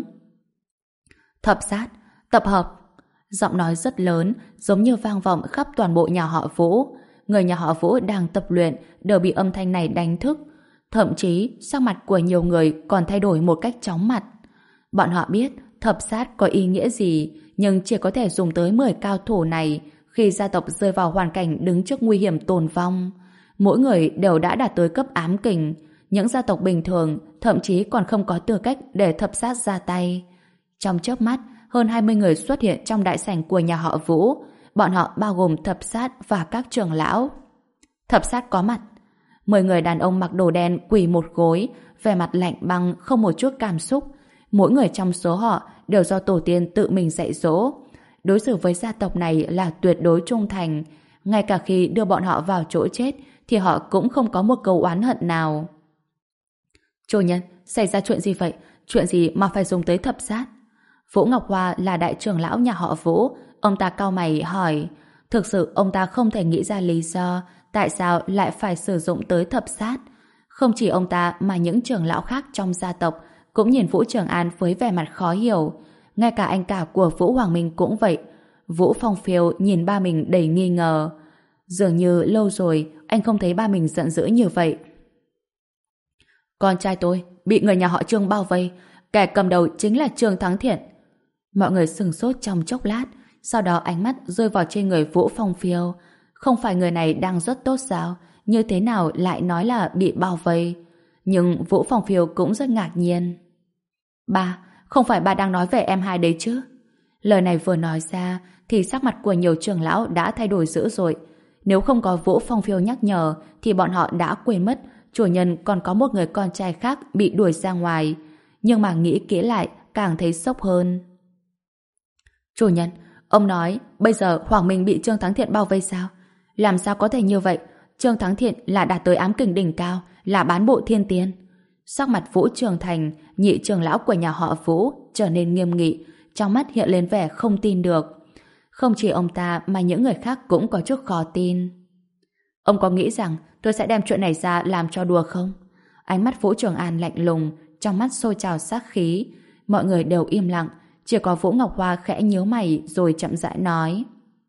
Thập sát, tập hợp. Giọng nói rất lớn, giống như vang vọng khắp toàn bộ nhà họ Vũ. Người nhà họ Vũ đang tập luyện đều bị âm thanh này đánh thức. Thậm chí, sắc mặt của nhiều người còn thay đổi một cách chóng mặt. Bọn họ biết thập sát có ý nghĩa gì, nhưng chỉ có thể dùng tới mười cao thủ này khi gia tộc rơi vào hoàn cảnh đứng trước nguy hiểm tồn vong. Mỗi người đều đã đạt tới cấp ám kình. Những gia tộc bình thường thậm chí còn không có tư cách để thập sát ra tay. Trong chớp mắt, hơn hai mươi người xuất hiện trong đại sảnh của nhà họ Vũ. Bọn họ bao gồm thập sát và các trưởng lão. Thập sát có mặt. Mười người đàn ông mặc đồ đen quỳ một gối, vẻ mặt lạnh băng, không một chút cảm xúc. Mỗi người trong số họ đều do tổ tiên tự mình dạy dỗ. Đối xử với gia tộc này là tuyệt đối trung thành. Ngay cả khi đưa bọn họ vào chỗ chết thì họ cũng không có một câu oán hận nào. Chủ nhân, xảy ra chuyện gì vậy? Chuyện gì mà phải dùng tới thập sát? Vũ Ngọc Hoa là đại trưởng lão nhà họ Vũ. Ông ta cau mày hỏi. Thực sự ông ta không thể nghĩ ra lý do tại sao lại phải sử dụng tới thập sát. Không chỉ ông ta mà những trưởng lão khác trong gia tộc cũng nhìn Vũ Trường An với vẻ mặt khó hiểu. Ngay cả anh cả của Vũ Hoàng Minh cũng vậy. Vũ Phong Phiêu nhìn ba mình đầy nghi ngờ. Dường như lâu rồi anh không thấy ba mình giận dữ như vậy. Con trai tôi bị người nhà họ Trương bao vây, kẻ cầm đầu chính là Trương Thắng Thiện. Mọi người sừng sốt trong chốc lát, sau đó ánh mắt rơi vào trên người Vũ Phong Phiêu. Không phải người này đang rất tốt sao? Như thế nào lại nói là bị bao vây? Nhưng Vũ Phong Phiêu cũng rất ngạc nhiên. Ba, không phải ba đang nói về em hai đấy chứ? Lời này vừa nói ra thì sắc mặt của nhiều trưởng lão đã thay đổi dữ dội. Nếu không có Vũ Phong Phiêu nhắc nhở thì bọn họ đã quên mất chủ nhân còn có một người con trai khác bị đuổi ra ngoài. Nhưng mà nghĩ kỹ lại càng thấy sốc hơn. Chủ nhân, ông nói bây giờ Hoàng Minh bị Trương Thắng Thiện bao vây sao? Làm sao có thể như vậy? Trương Thắng Thiện là đạt tới ám kình đỉnh cao, là bán bộ thiên tiên. Sắc mặt Vũ Trường Thành, nhị trưởng lão của nhà họ Vũ, trở nên nghiêm nghị, trong mắt hiện lên vẻ không tin được. Không chỉ ông ta mà những người khác cũng có chút khó tin. Ông có nghĩ rằng tôi sẽ đem chuyện này ra làm cho đùa không? Ánh mắt Vũ Trường An lạnh lùng, trong mắt sôi trào sát khí. Mọi người đều im lặng, chỉ có Vũ Ngọc Hoa khẽ nhíu mày rồi chậm rãi nói.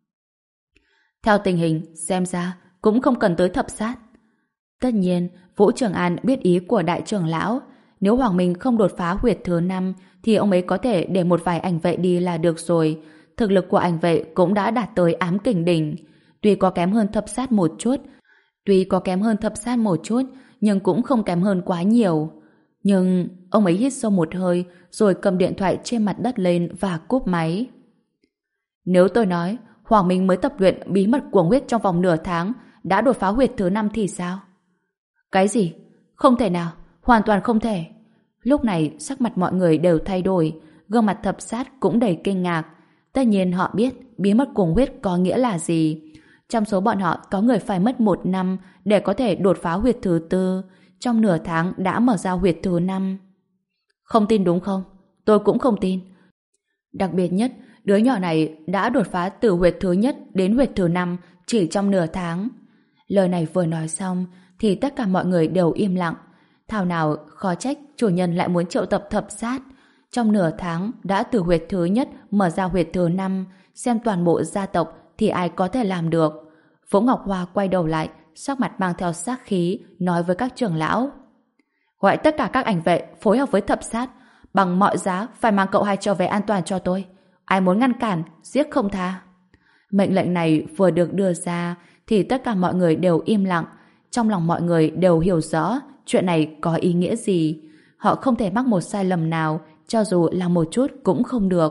Theo tình hình, xem ra cũng không cần tới thập sát. Tất nhiên, Vũ Trường An biết ý của đại trưởng lão. Nếu Hoàng Minh không đột phá huyệt thứ năm thì ông ấy có thể để một vài ảnh vệ đi là được rồi. Thực lực của ảnh vệ cũng đã đạt tới ám kình đỉnh. Tuy có kém hơn thập sát một chút, tuy có kém hơn thập sát một chút, nhưng cũng không kém hơn quá nhiều. Nhưng ông ấy hít sâu một hơi rồi cầm điện thoại trên mặt đất lên và cúp máy. Nếu tôi nói Hoàng Minh mới tập luyện bí mật cuồng huyết trong vòng nửa tháng đã đột phá huyệt thứ năm thì sao? Cái gì? Không thể nào, hoàn toàn không thể. Lúc này sắc mặt mọi người đều thay đổi, gương mặt thập sát cũng đầy kinh ngạc. Tất nhiên họ biết bí mật cuồng huyết có nghĩa là gì. Trong số bọn họ có người phải mất một năm để có thể đột phá huyệt thứ tư, trong nửa tháng đã mở ra huyệt thứ năm. Không tin đúng không? Tôi cũng không tin. Đặc biệt nhất, đứa nhỏ này đã đột phá từ huyệt thứ nhất đến huyệt thứ năm chỉ trong nửa tháng. Lời này vừa nói xong thì tất cả mọi người đều im lặng. Thảo nào khó trách chủ nhân lại muốn triệu tập thập sát. Trong nửa tháng đã từ huyệt thứ nhất mở ra huyệt thứ năm, xem toàn bộ gia tộc thì ai có thể làm được. Vũ Ngọc Hoa quay đầu lại, sắc mặt mang theo sát khí, nói với các trưởng lão. Gọi tất cả các ảnh vệ phối hợp với thập sát, bằng mọi giá phải mang cậu hai trở về an toàn cho tôi. Ai muốn ngăn cản, giết không tha. Mệnh lệnh này vừa được đưa ra thì tất cả mọi người đều im lặng. Trong lòng mọi người đều hiểu rõ chuyện này có ý nghĩa gì. Họ không thể mắc một sai lầm nào, cho dù là một chút cũng không được.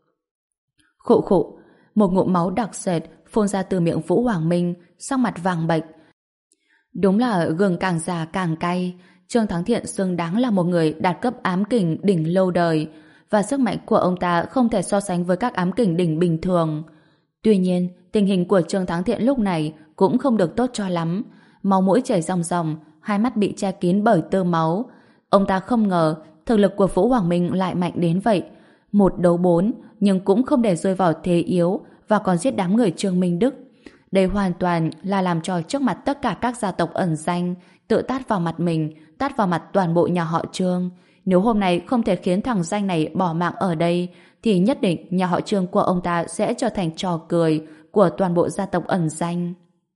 Khụ khụ, một ngụm máu đặc sệt phun ra từ miệng Vũ Hoàng Minh, sắc mặt vàng bệch. Đúng là gừng càng già càng cay. Trương Thắng Thiện xứng đáng là một người đạt cấp ám kình đỉnh lâu đời, và sức mạnh của ông ta không thể so sánh với các ám kình đỉnh bình thường. Tuy nhiên, tình hình của Trương Thắng Thiện lúc này cũng không được tốt cho lắm. Máu mũi chảy ròng ròng, hai mắt bị che kín bởi tơ máu. Ông ta không ngờ thực lực của Vũ Hoàng Minh lại mạnh đến vậy. Một đấu bốn, nhưng cũng không để rơi vào thế yếu và còn giết đám người Trương Minh Đức. Đây hoàn toàn là làm trò trước mặt tất cả các gia tộc ẩn danh, tự tát vào mặt mình, tát vào mặt toàn bộ nhà họ Trương. Nếu hôm nay không thể khiến thằng danh này bỏ mạng ở đây, thì nhất định nhà họ Trương của ông ta sẽ trở thành trò cười của toàn bộ gia tộc ẩn danh.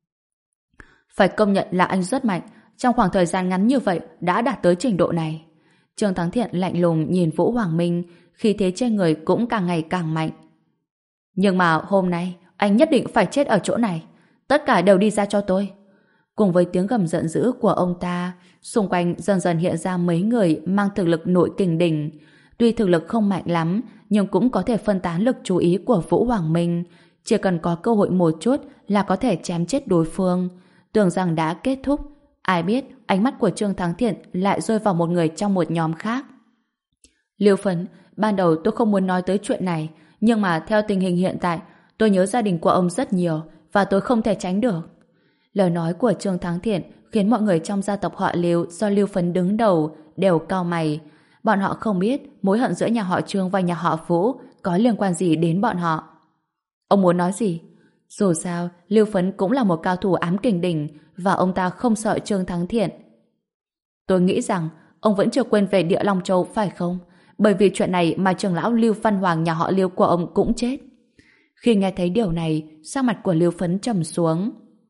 Phải công nhận là anh rất mạnh, trong khoảng thời gian ngắn như vậy đã đạt tới trình độ này. Trương Thắng Thiện lạnh lùng nhìn Vũ Hoàng Minh, khi thế trên người cũng càng ngày càng mạnh. Nhưng mà hôm nay anh nhất định phải chết ở chỗ này. Tất cả đều đi ra cho tôi. Cùng với tiếng gầm giận dữ của ông ta, xung quanh dần dần hiện ra mấy người mang thực lực nội kình đỉnh. Tuy thực lực không mạnh lắm, nhưng cũng có thể phân tán lực chú ý của Vũ Hoàng Minh. Chỉ cần có cơ hội một chút là có thể chém chết đối phương. Tưởng rằng đã kết thúc, ai biết ánh mắt của Trương Thắng Thiện lại rơi vào một người trong một nhóm khác. Liêu Phấn, ban đầu tôi không muốn nói tới chuyện này, nhưng mà theo tình hình hiện tại, tôi nhớ gia đình của ông rất nhiều và tôi không thể tránh được. Lời nói của Trương Thắng Thiện khiến mọi người trong gia tộc họ Liêu do Liêu Phấn đứng đầu đều cau mày. Bọn họ không biết mối hận giữa nhà họ Trương và nhà họ Vũ có liên quan gì đến bọn họ. Ông muốn nói gì? Dù sao, Liêu Phấn cũng là một cao thủ ám kình đỉnh và ông ta không sợ Trương Thắng Thiện. Tôi nghĩ rằng ông vẫn chưa quên về Địa Long Châu phải không? Bởi vì chuyện này mà trưởng lão Lưu Văn Hoàng nhà họ Liêu của ông cũng chết. Khi nghe thấy điều này, sắc mặt của Liêu Phấn trầm xuống.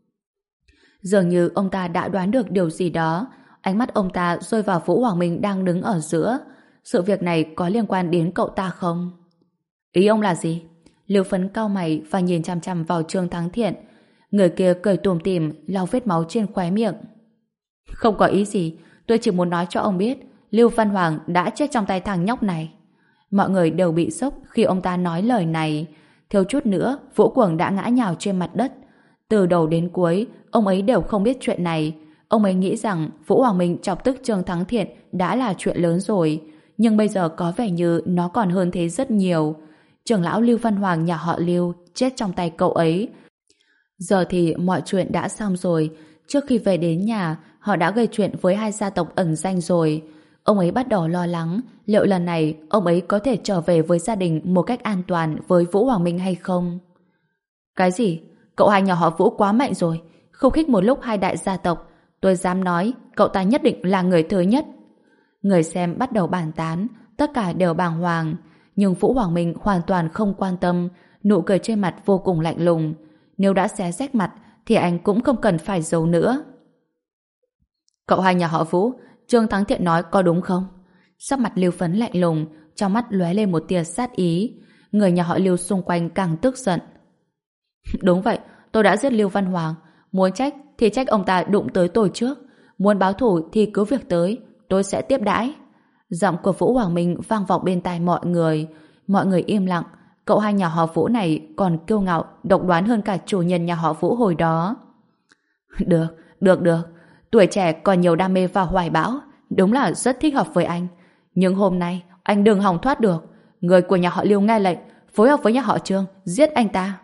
Dường như ông ta đã đoán được điều gì đó. Ánh mắt ông ta rơi vào Vũ Hoàng Minh đang đứng ở giữa. Sự việc này có liên quan đến cậu ta không? Ý ông là gì? Liêu Phấn cau mày và nhìn chằm chằm vào Trương Thắng Thiện. Người kia cười tủm tỉm lau vết máu trên khóe miệng. Không có ý gì, tôi chỉ muốn nói cho ông biết Lưu Văn Hoàng đã chết trong tay thằng nhóc này. Mọi người đều bị sốc khi ông ta nói lời này. Thiếu chút nữa, Vũ Cuồng đã ngã nhào trên mặt đất. Từ đầu đến cuối, ông ấy đều không biết chuyện này. Ông ấy nghĩ rằng Vũ Hoàng Minh chọc tức Trương Thắng Thiện đã là chuyện lớn rồi. Nhưng bây giờ có vẻ như nó còn hơn thế rất nhiều. Trưởng lão Lưu Văn Hoàng nhà họ Lưu chết trong tay cậu ấy. Giờ thì mọi chuyện đã xong rồi. Trước khi về đến nhà, họ đã gây chuyện với hai gia tộc ẩn danh rồi. Ông ấy bắt đầu lo lắng liệu lần này ông ấy có thể trở về với gia đình một cách an toàn với Vũ Hoàng Minh hay không. Cái gì? Cậu hai nhà họ Vũ quá mạnh rồi. Khúc khích một lúc hai đại gia tộc. Tôi dám nói cậu ta nhất định là người thứ nhất. Người xem bắt đầu bàn tán, tất cả đều bàng hoàng. Nhưng Vũ Hoàng Minh hoàn toàn không quan tâm, nụ cười trên mặt vô cùng lạnh lùng. Nếu đã xé rách mặt thì anh cũng không cần phải giấu nữa. Cậu hai nhà họ Vũ, Trương Thắng Thiện nói có đúng không? Sắc mặt Lưu Phấn lạnh lùng, trong mắt lóe lên một tia sát ý. Người nhà họ Lưu xung quanh càng tức giận. Đúng vậy, tôi đã giết Lưu Văn Hoàng. Muốn trách thì trách ông ta đụng tới tôi trước. Muốn báo thù thì cứ việc tới, tôi sẽ tiếp đãi. Giọng của Vũ Hoàng Minh vang vọng bên tai mọi người. Mọi người im lặng. Cậu hai nhà họ Vũ này còn kiêu ngạo, độc đoán hơn cả chủ nhân nhà họ Vũ hồi đó. Được, được, được. Tuổi trẻ còn nhiều đam mê và hoài bão, đúng là rất thích hợp với anh. Nhưng hôm nay anh đừng hòng thoát được. Người của nhà họ Lưu nghe lệnh, phối hợp với nhà họ Trương giết anh ta.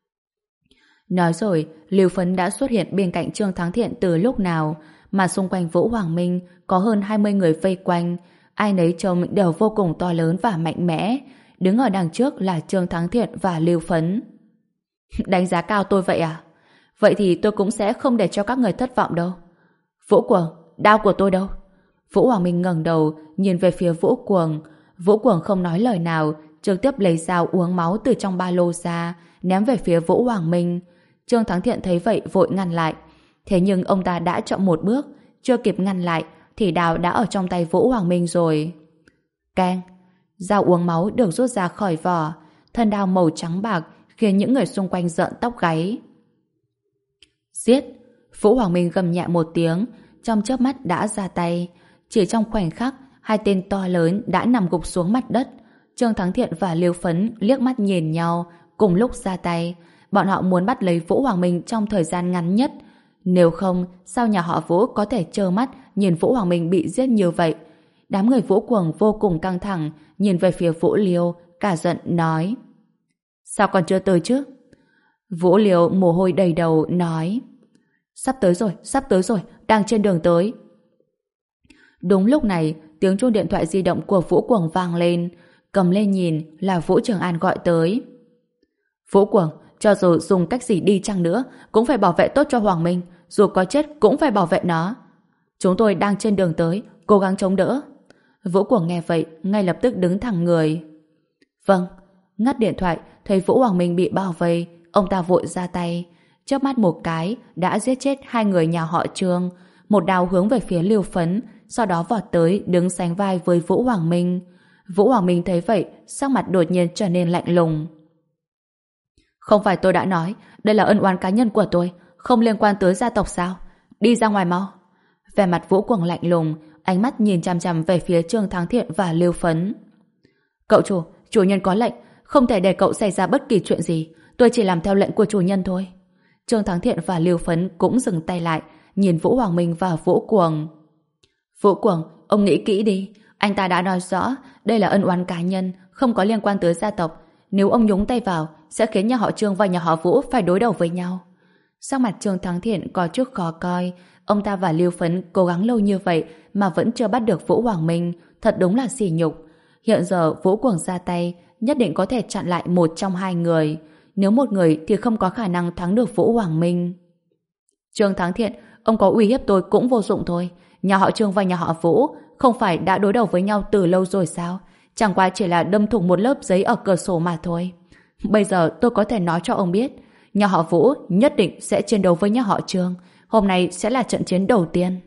Nói rồi, Lưu Phấn đã xuất hiện bên cạnh Trương Thắng Thiện từ lúc nào, mà xung quanh Vũ Hoàng Minh có hơn hai mươi người vây quanh. ai nấy trông đều vô cùng to lớn và mạnh mẽ. Đứng ở đằng trước là Trương Thắng Thiện và Lưu Phấn. Đánh giá cao tôi vậy à? Vậy thì tôi cũng sẽ không để cho các người thất vọng đâu. Vũ Cuồng, đao của tôi đâu? Vũ Hoàng Minh ngẩng đầu nhìn về phía Vũ Cuồng. Vũ Cuồng không nói lời nào, trực tiếp lấy dao uống máu từ trong ba lô ra, ném về phía Vũ Hoàng Minh. Trương Thắng Thiện thấy vậy vội ngăn lại. Thế nhưng ông ta đã chậm một bước, chưa kịp ngăn lại thì đao đã ở trong tay Vũ Hoàng Minh rồi. Keng, dao uống máu được rút ra khỏi vỏ, thân đao màu trắng bạc khiến những người xung quanh rợn tóc gáy. Giết! Vũ Hoàng Minh gầm nhẹ một tiếng, trong chớp mắt đã ra tay. Chỉ trong khoảnh khắc, hai tên to lớn đã nằm gục xuống mặt đất. Trương Thắng Thiện và Liêu Phấn liếc mắt nhìn nhau, cùng lúc ra tay. Bọn họ muốn bắt lấy Vũ Hoàng Minh trong thời gian ngắn nhất. Nếu không, sao nhà họ Vũ có thể trơ mắt nhìn Vũ Hoàng Minh bị giết như vậy? Đám người Vũ Cuồng vô cùng căng thẳng, nhìn về phía Vũ Liêu, cả giận nói: Sao còn chưa tới chứ? Vũ Liêu mồ hôi đầy đầu nói: Sắp tới rồi, sắp tới rồi, đang trên đường tới. Đúng lúc này, tiếng chuông điện thoại di động của Vũ Cuồng vang lên. Cầm lên nhìn là Vũ Trường An gọi tới. Vũ Cuồng, cho dù dùng cách gì đi chăng nữa cũng phải bảo vệ tốt cho Hoàng Minh, dù có chết cũng phải bảo vệ nó. Chúng tôi đang trên đường tới, cố gắng chống đỡ. Vũ Cuồng nghe vậy, ngay lập tức đứng thẳng người. Vâng. Ngắt điện thoại, thấy Vũ Hoàng Minh bị bao vây, ông ta vội ra tay. Chớp mắt một cái, đã giết chết hai người nhà họ Trương. Một đao hướng về phía Liêu Phấn, sau đó vọt tới đứng sánh vai với Vũ Hoàng Minh. Vũ Hoàng Minh thấy vậy, sắc mặt đột nhiên trở nên lạnh lùng. Không phải tôi đã nói, đây là ân oán cá nhân của tôi, không liên quan tới gia tộc sao? Đi ra ngoài mau. Vẻ mặt Vũ Cuồng lạnh lùng, ánh mắt nhìn chằm chằm về phía Trương Thắng Thiện và Liêu Phấn. Cậu chủ, chủ nhân có lệnh, không thể để cậu xảy ra bất kỳ chuyện gì, tôi chỉ làm theo lệnh của chủ nhân thôi. Trương Thắng Thiện và Liêu Phấn cũng dừng tay lại, nhìn Vũ Hoàng Minh và Vũ Cuồng. Vũ Cuồng, ông nghĩ kỹ đi, anh ta đã nói rõ đây là ân oán cá nhân, không có liên quan tới gia tộc. Nếu ông nhúng tay vào, sẽ khiến nhà họ Trương và nhà họ Vũ phải đối đầu với nhau. Sắc mặt Trương Thắng Thiện có chút khó coi, ông ta và Liêu Phấn cố gắng lâu như vậy mà vẫn chưa bắt được Vũ Hoàng Minh, thật đúng là sỉ nhục. Hiện giờ Vũ Cuồng ra tay, nhất định có thể chặn lại một trong hai người. Nếu một người thì không có khả năng thắng được Vũ Hoàng Minh. Trương Thắng Thiện, ông có uy hiếp tôi cũng vô dụng thôi. Nhà họ Trương và nhà họ Vũ không phải đã đối đầu với nhau từ lâu rồi sao? Chẳng qua chỉ là đâm thủng một lớp giấy ở cửa sổ mà thôi. Bây giờ tôi có thể nói cho ông biết, nhà họ Vũ nhất định sẽ chiến đấu với nhà họ Trương. Hôm nay sẽ là trận chiến đầu tiên.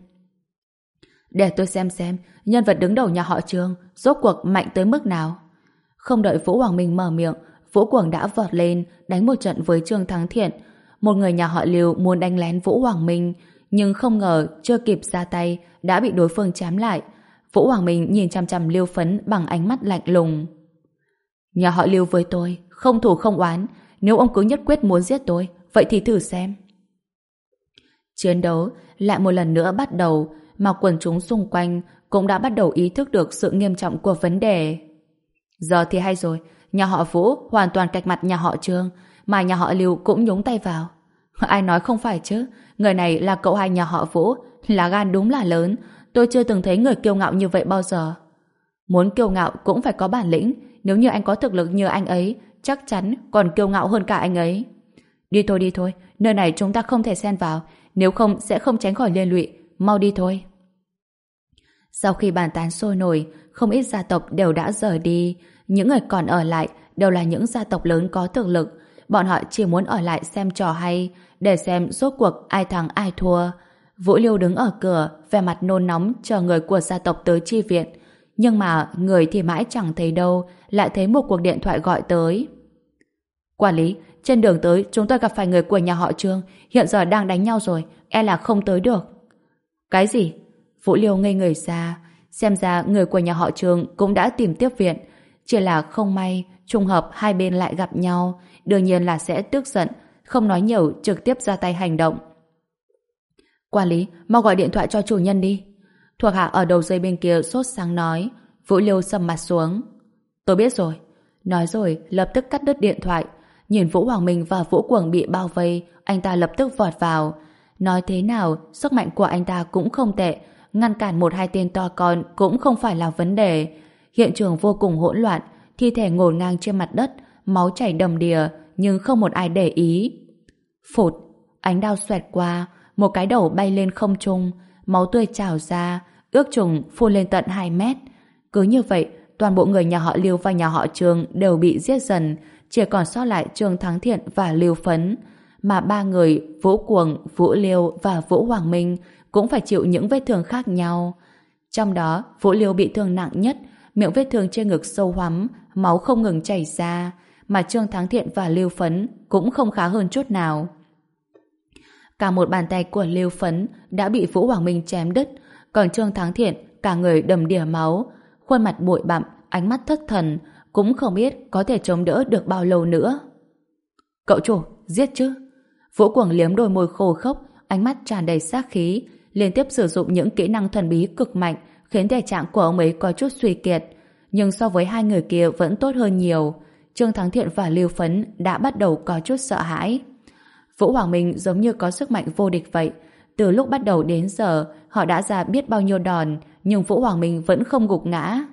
Để tôi xem xem nhân vật đứng đầu nhà họ Trương rốt cuộc mạnh tới mức nào. Không đợi Vũ Hoàng Minh mở miệng, Vũ Cuồng đã vọt lên đánh một trận với Trương Thắng Thiện. Một người nhà họ Liêu muốn đánh lén Vũ Hoàng Minh, nhưng không ngờ chưa kịp ra tay đã bị đối phương chém lại. Vũ Hoàng Minh nhìn chằm chằm Liêu Phấn bằng ánh mắt lạnh lùng. Nhà họ Liêu với tôi không thù không oán, nếu ông cứ nhất quyết muốn giết tôi, vậy thì thử xem. Chiến đấu lại một lần nữa bắt đầu, mà quần chúng xung quanh cũng đã bắt đầu ý thức được sự nghiêm trọng của vấn đề. Giờ thì hay rồi, nhà họ Vũ hoàn toàn cạch mặt nhà họ Trương, mà nhà họ Liêu cũng nhúng tay vào. Ai nói không phải chứ, người này là cậu hai nhà họ Vũ, là gan đúng là lớn, tôi chưa từng thấy người kiêu ngạo như vậy bao giờ. Muốn kiêu ngạo cũng phải có bản lĩnh, nếu như anh có thực lực như anh ấy, chắc chắn còn kiêu ngạo hơn cả anh ấy. Đi thôi đi thôi, nơi này chúng ta không thể xen vào, nếu không sẽ không tránh khỏi liên lụy, mau đi thôi. Sau khi bàn tán sôi nổi, không ít gia tộc đều đã rời đi, những người còn ở lại đều là những gia tộc lớn có thực lực, bọn họ chỉ muốn ở lại xem trò hay, để xem rốt cuộc ai thắng ai thua. Vũ Liêu đứng ở cửa, vẻ mặt nôn nóng chờ người của gia tộc tới chi viện, nhưng mà người thì mãi chẳng thấy đâu, lại thấy một cuộc điện thoại gọi tới. Quản lý, trên đường tới chúng tôi gặp phải người của nhà họ Trương, hiện giờ đang đánh nhau rồi, e là không tới được. Cái gì? Vũ Liêu ngây người ra, xem ra người của nhà họ Trương cũng đã tìm tiếp viện, chỉ là không may trùng hợp hai bên lại gặp nhau, đương nhiên là sẽ tức giận, không nói nhiều trực tiếp ra tay hành động. Quản lý, mau gọi điện thoại cho chủ nhân đi. Thuộc hạ ở đầu dây bên kia sốt sáng nói. Vũ Liêu sầm mặt xuống. Tôi biết rồi. Nói rồi lập tức cắt đứt điện thoại. Nhìn Vũ Hoàng Minh và Vũ Cuồng bị bao vây, anh ta lập tức vọt vào. Nói thế nào, sức mạnh của anh ta cũng không tệ, ngăn cản một hai tên to con cũng không phải là vấn đề. Hiện trường vô cùng hỗn loạn, thi thể ngổn ngang trên mặt đất, máu chảy đầm đìa, nhưng không một ai để ý. Phụt, ánh đao xoẹt qua, một cái đầu bay lên không trung, máu tươi trào ra, ước chừng phun lên tận hai mét. Cứ như vậy, toàn bộ người nhà họ Lưu và nhà họ Trương đều bị giết dần, chỉ còn sót lại Trương Thắng Thiện và Lưu Phấn. Mà ba người, Vũ Cuồng, Vũ Liêu và Vũ Hoàng Minh cũng phải chịu những vết thương khác nhau. Trong đó, Vũ Liêu bị thương nặng nhất, miệng vết thương trên ngực sâu hoắm, máu không ngừng chảy ra, mà Trương Thắng Thiện và Lưu Phấn cũng không khá hơn chút nào. Cả một bàn tay của Lưu Phấn đã bị Vũ Hoàng Minh chém đứt, còn Trương Thắng Thiện cả người đầm đìa máu, khuôn mặt bụi bặm, ánh mắt thất thần, cũng không biết có thể chống đỡ được bao lâu nữa. Cậu chủ, giết chứ? Vũ Cuồng liếm đôi môi khô khốc, ánh mắt tràn đầy sát khí, liên tiếp sử dụng những kỹ năng thần bí cực mạnh, khiến thể trạng của ông ấy có chút suy kiệt. Nhưng so với hai người kia vẫn tốt hơn nhiều. Trương Thắng Thiện và Lưu Phấn đã bắt đầu có chút sợ hãi. Vũ Hoàng Minh giống như có sức mạnh vô địch vậy. Từ lúc bắt đầu đến giờ, họ đã ra biết bao nhiêu đòn, nhưng Vũ Hoàng Minh vẫn không gục ngã.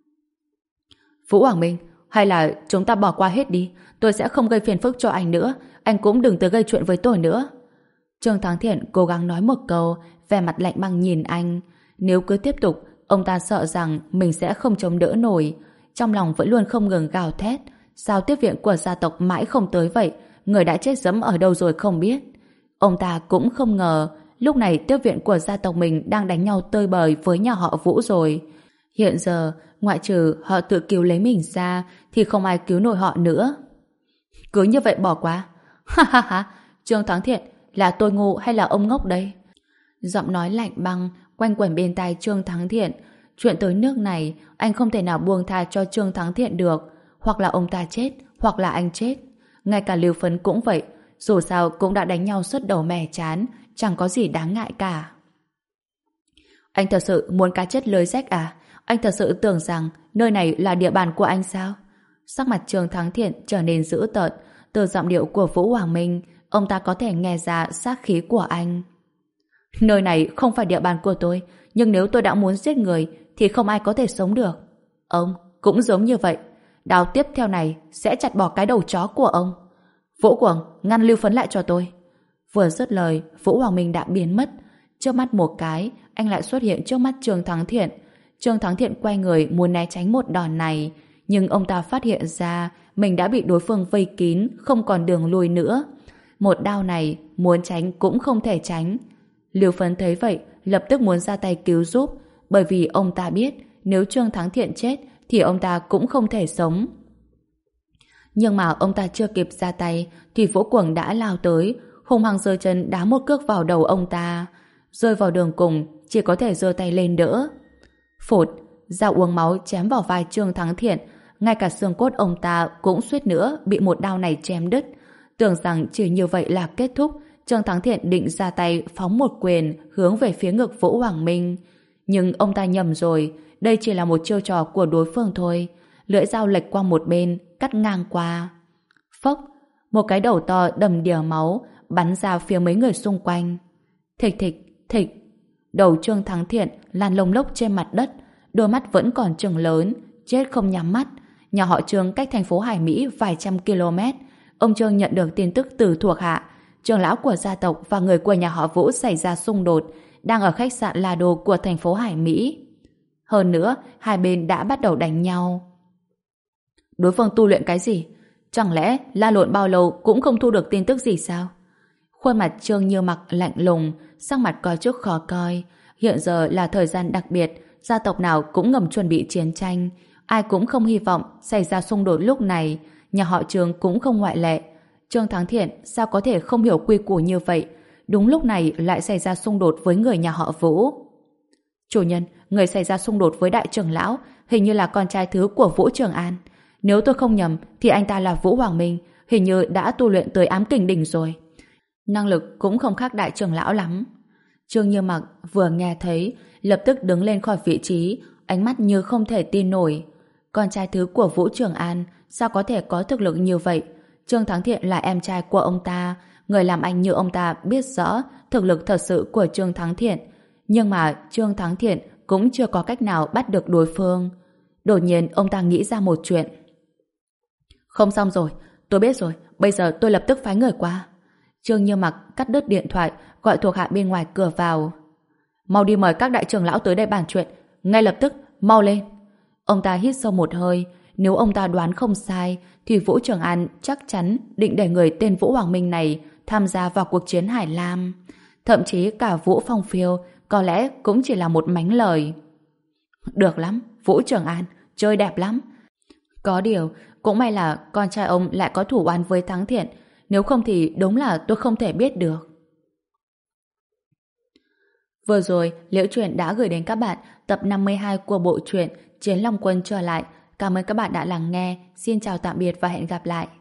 Vũ Hoàng Minh, hay là chúng ta bỏ qua hết đi, tôi sẽ không gây phiền phức cho anh nữa, anh cũng đừng tới gây chuyện với tôi nữa. Trương Thắng Thiện cố gắng nói một câu, vẻ mặt lạnh băng nhìn anh. Nếu cứ tiếp tục, ông ta sợ rằng mình sẽ không chống đỡ nổi. Trong lòng vẫn luôn không ngừng gào thét. Sao tiếp viện của gia tộc mãi không tới vậy? Người đã chết dẫm ở đâu rồi không biết. Ông ta cũng không ngờ lúc này tiếp viện của gia tộc mình đang đánh nhau tơi bời với nhà họ Vũ rồi. Hiện giờ, ngoại trừ họ tự cứu lấy mình ra thì không ai cứu nổi họ nữa. Cứ như vậy bỏ qua. Ha ha ha, Trương Thắng Thiện, là tôi ngu hay là ông ngốc đây? Giọng nói lạnh băng quanh quẩn bên tai Trương Thắng Thiện. Chuyện tới nước này, anh không thể nào buông tha cho Trương Thắng Thiện được. Hoặc là ông ta chết, hoặc là anh chết. Ngay cả Lưu Phấn cũng vậy, dù sao cũng đã đánh nhau suốt đầu mẻ chán, chẳng có gì đáng ngại cả. Anh thật sự muốn cá chết lưới rách à? Anh thật sự tưởng rằng nơi này là địa bàn của anh sao? Sắc mặt Trương Thắng Thiện trở nên dữ tợn. Từ giọng điệu của Vũ Hoàng Minh, ông ta có thể nghe ra sát khí của anh. Nơi này không phải địa bàn của tôi, nhưng nếu tôi đã muốn giết người thì không ai có thể sống được. Ông cũng giống như vậy. Đao tiếp theo này sẽ chặt bỏ cái đầu chó của ông. Vũ Cuồng, ngăn Lưu Phấn lại cho tôi. Vừa dứt lời, Vũ Hoàng Minh đã biến mất. Trước mắt một cái, anh lại xuất hiện trước mắt Trương Thắng Thiện. Trương Thắng Thiện quay người muốn né tránh một đòn này, nhưng ông ta phát hiện ra mình đã bị đối phương vây kín, không còn đường lui nữa. Một đao này muốn tránh cũng không thể tránh. Lưu Phấn thấy vậy, lập tức muốn ra tay cứu giúp, bởi vì ông ta biết nếu Trương Thắng Thiện chết thì ông ta cũng không thể sống. Nhưng mà ông ta chưa kịp ra tay thì Vũ Cuồng đã lao tới, hung hăng giơ chân đá một cước vào đầu ông ta. Rơi vào đường cùng, chỉ có thể giơ tay lên đỡ. Phụt, dao uống máu chém vào vai Trương Thắng Thiện, ngay cả xương cốt ông ta cũng suýt nữa bị một đao này chém đứt. Tưởng rằng chỉ như vậy là kết thúc, Trương Thắng Thiện định ra tay phóng một quyền hướng về phía ngực Vũ Hoàng Minh. Nhưng ông ta nhầm rồi, đây chỉ là một chiêu trò của đối phương thôi. Lưỡi dao lệch qua một bên, cắt ngang qua. Phốc, một cái đầu to đầm đìa máu bắn ra phía mấy người xung quanh. Thịch thịch, thịch. Đầu Trương Thắng Thiện lan lông lốc trên mặt đất, đôi mắt vẫn còn trừng lớn, chết không nhắm mắt. Nhà họ Trương cách thành phố Hải Mỹ vài trăm km. Ông Trương nhận được tin tức từ thuộc hạ, trưởng lão của gia tộc và người của nhà họ Vũ xảy ra xung đột, đang ở khách sạn La Đô của thành phố Hải Mỹ. Hơn nữa, hai bên đã bắt đầu đánh nhau. Đối phương tu luyện cái gì? Chẳng lẽ la lộn bao lâu cũng không thu được tin tức gì sao? Khuôn mặt Trương Như Mặc lạnh lùng, sắc mặt có chút khó coi. Hiện giờ là thời gian đặc biệt, gia tộc nào cũng ngầm chuẩn bị chiến tranh. Ai cũng không hy vọng xảy ra xung đột lúc này. Nhà họ Trương cũng không ngoại lệ. Trương Thắng Thiện sao có thể không hiểu quy củ như vậy? Đúng lúc này lại xảy ra xung đột với người nhà họ Vũ. Chủ nhân, người xảy ra xung đột với đại trưởng lão hình như là con trai thứ của Vũ Trường An. Nếu tôi không nhầm thì anh ta là Vũ Hoàng Minh, hình như đã tu luyện tới ám kình đỉnh rồi. Năng lực cũng không khác đại trưởng lão lắm. Trương Như Mặc vừa nghe thấy, lập tức đứng lên khỏi vị trí, ánh mắt như không thể tin nổi. Con trai thứ của Vũ Trường An sao có thể có thực lực như vậy? Trương Thắng Thiện là em trai của ông ta, người làm anh như ông ta biết rõ thực lực thật sự của Trương Thắng Thiện. Nhưng mà Trương Thắng Thiện cũng chưa có cách nào bắt được đối phương. Đột nhiên ông ta nghĩ ra một chuyện. Không xong rồi, tôi biết rồi, bây giờ tôi lập tức phái người qua. Trương Như Mặc cắt đứt điện thoại, gọi thuộc hạ bên ngoài cửa vào. Mau đi mời các đại trưởng lão tới đây bàn chuyện, ngay lập tức, mau lên. Ông ta hít sâu một hơi, nếu ông ta đoán không sai, thì Vũ Trường An chắc chắn định để người tên Vũ Hoàng Minh này tham gia vào cuộc chiến Hải Lam. Thậm chí cả Vũ Phong Phiêu có lẽ cũng chỉ là một mánh lời. Được lắm, Vũ Trường An, chơi đẹp lắm. Có điều, cũng may là con trai ông lại có thủ oán với Thắng Thiện, nếu không thì đúng là tôi không thể biết được. Vừa rồi, Liễu Chuyện đã gửi đến các bạn tập năm mươi hai của bộ truyện Chiến Long Quân trở lại. Cảm ơn các bạn đã lắng nghe. Xin chào tạm biệt và hẹn gặp lại.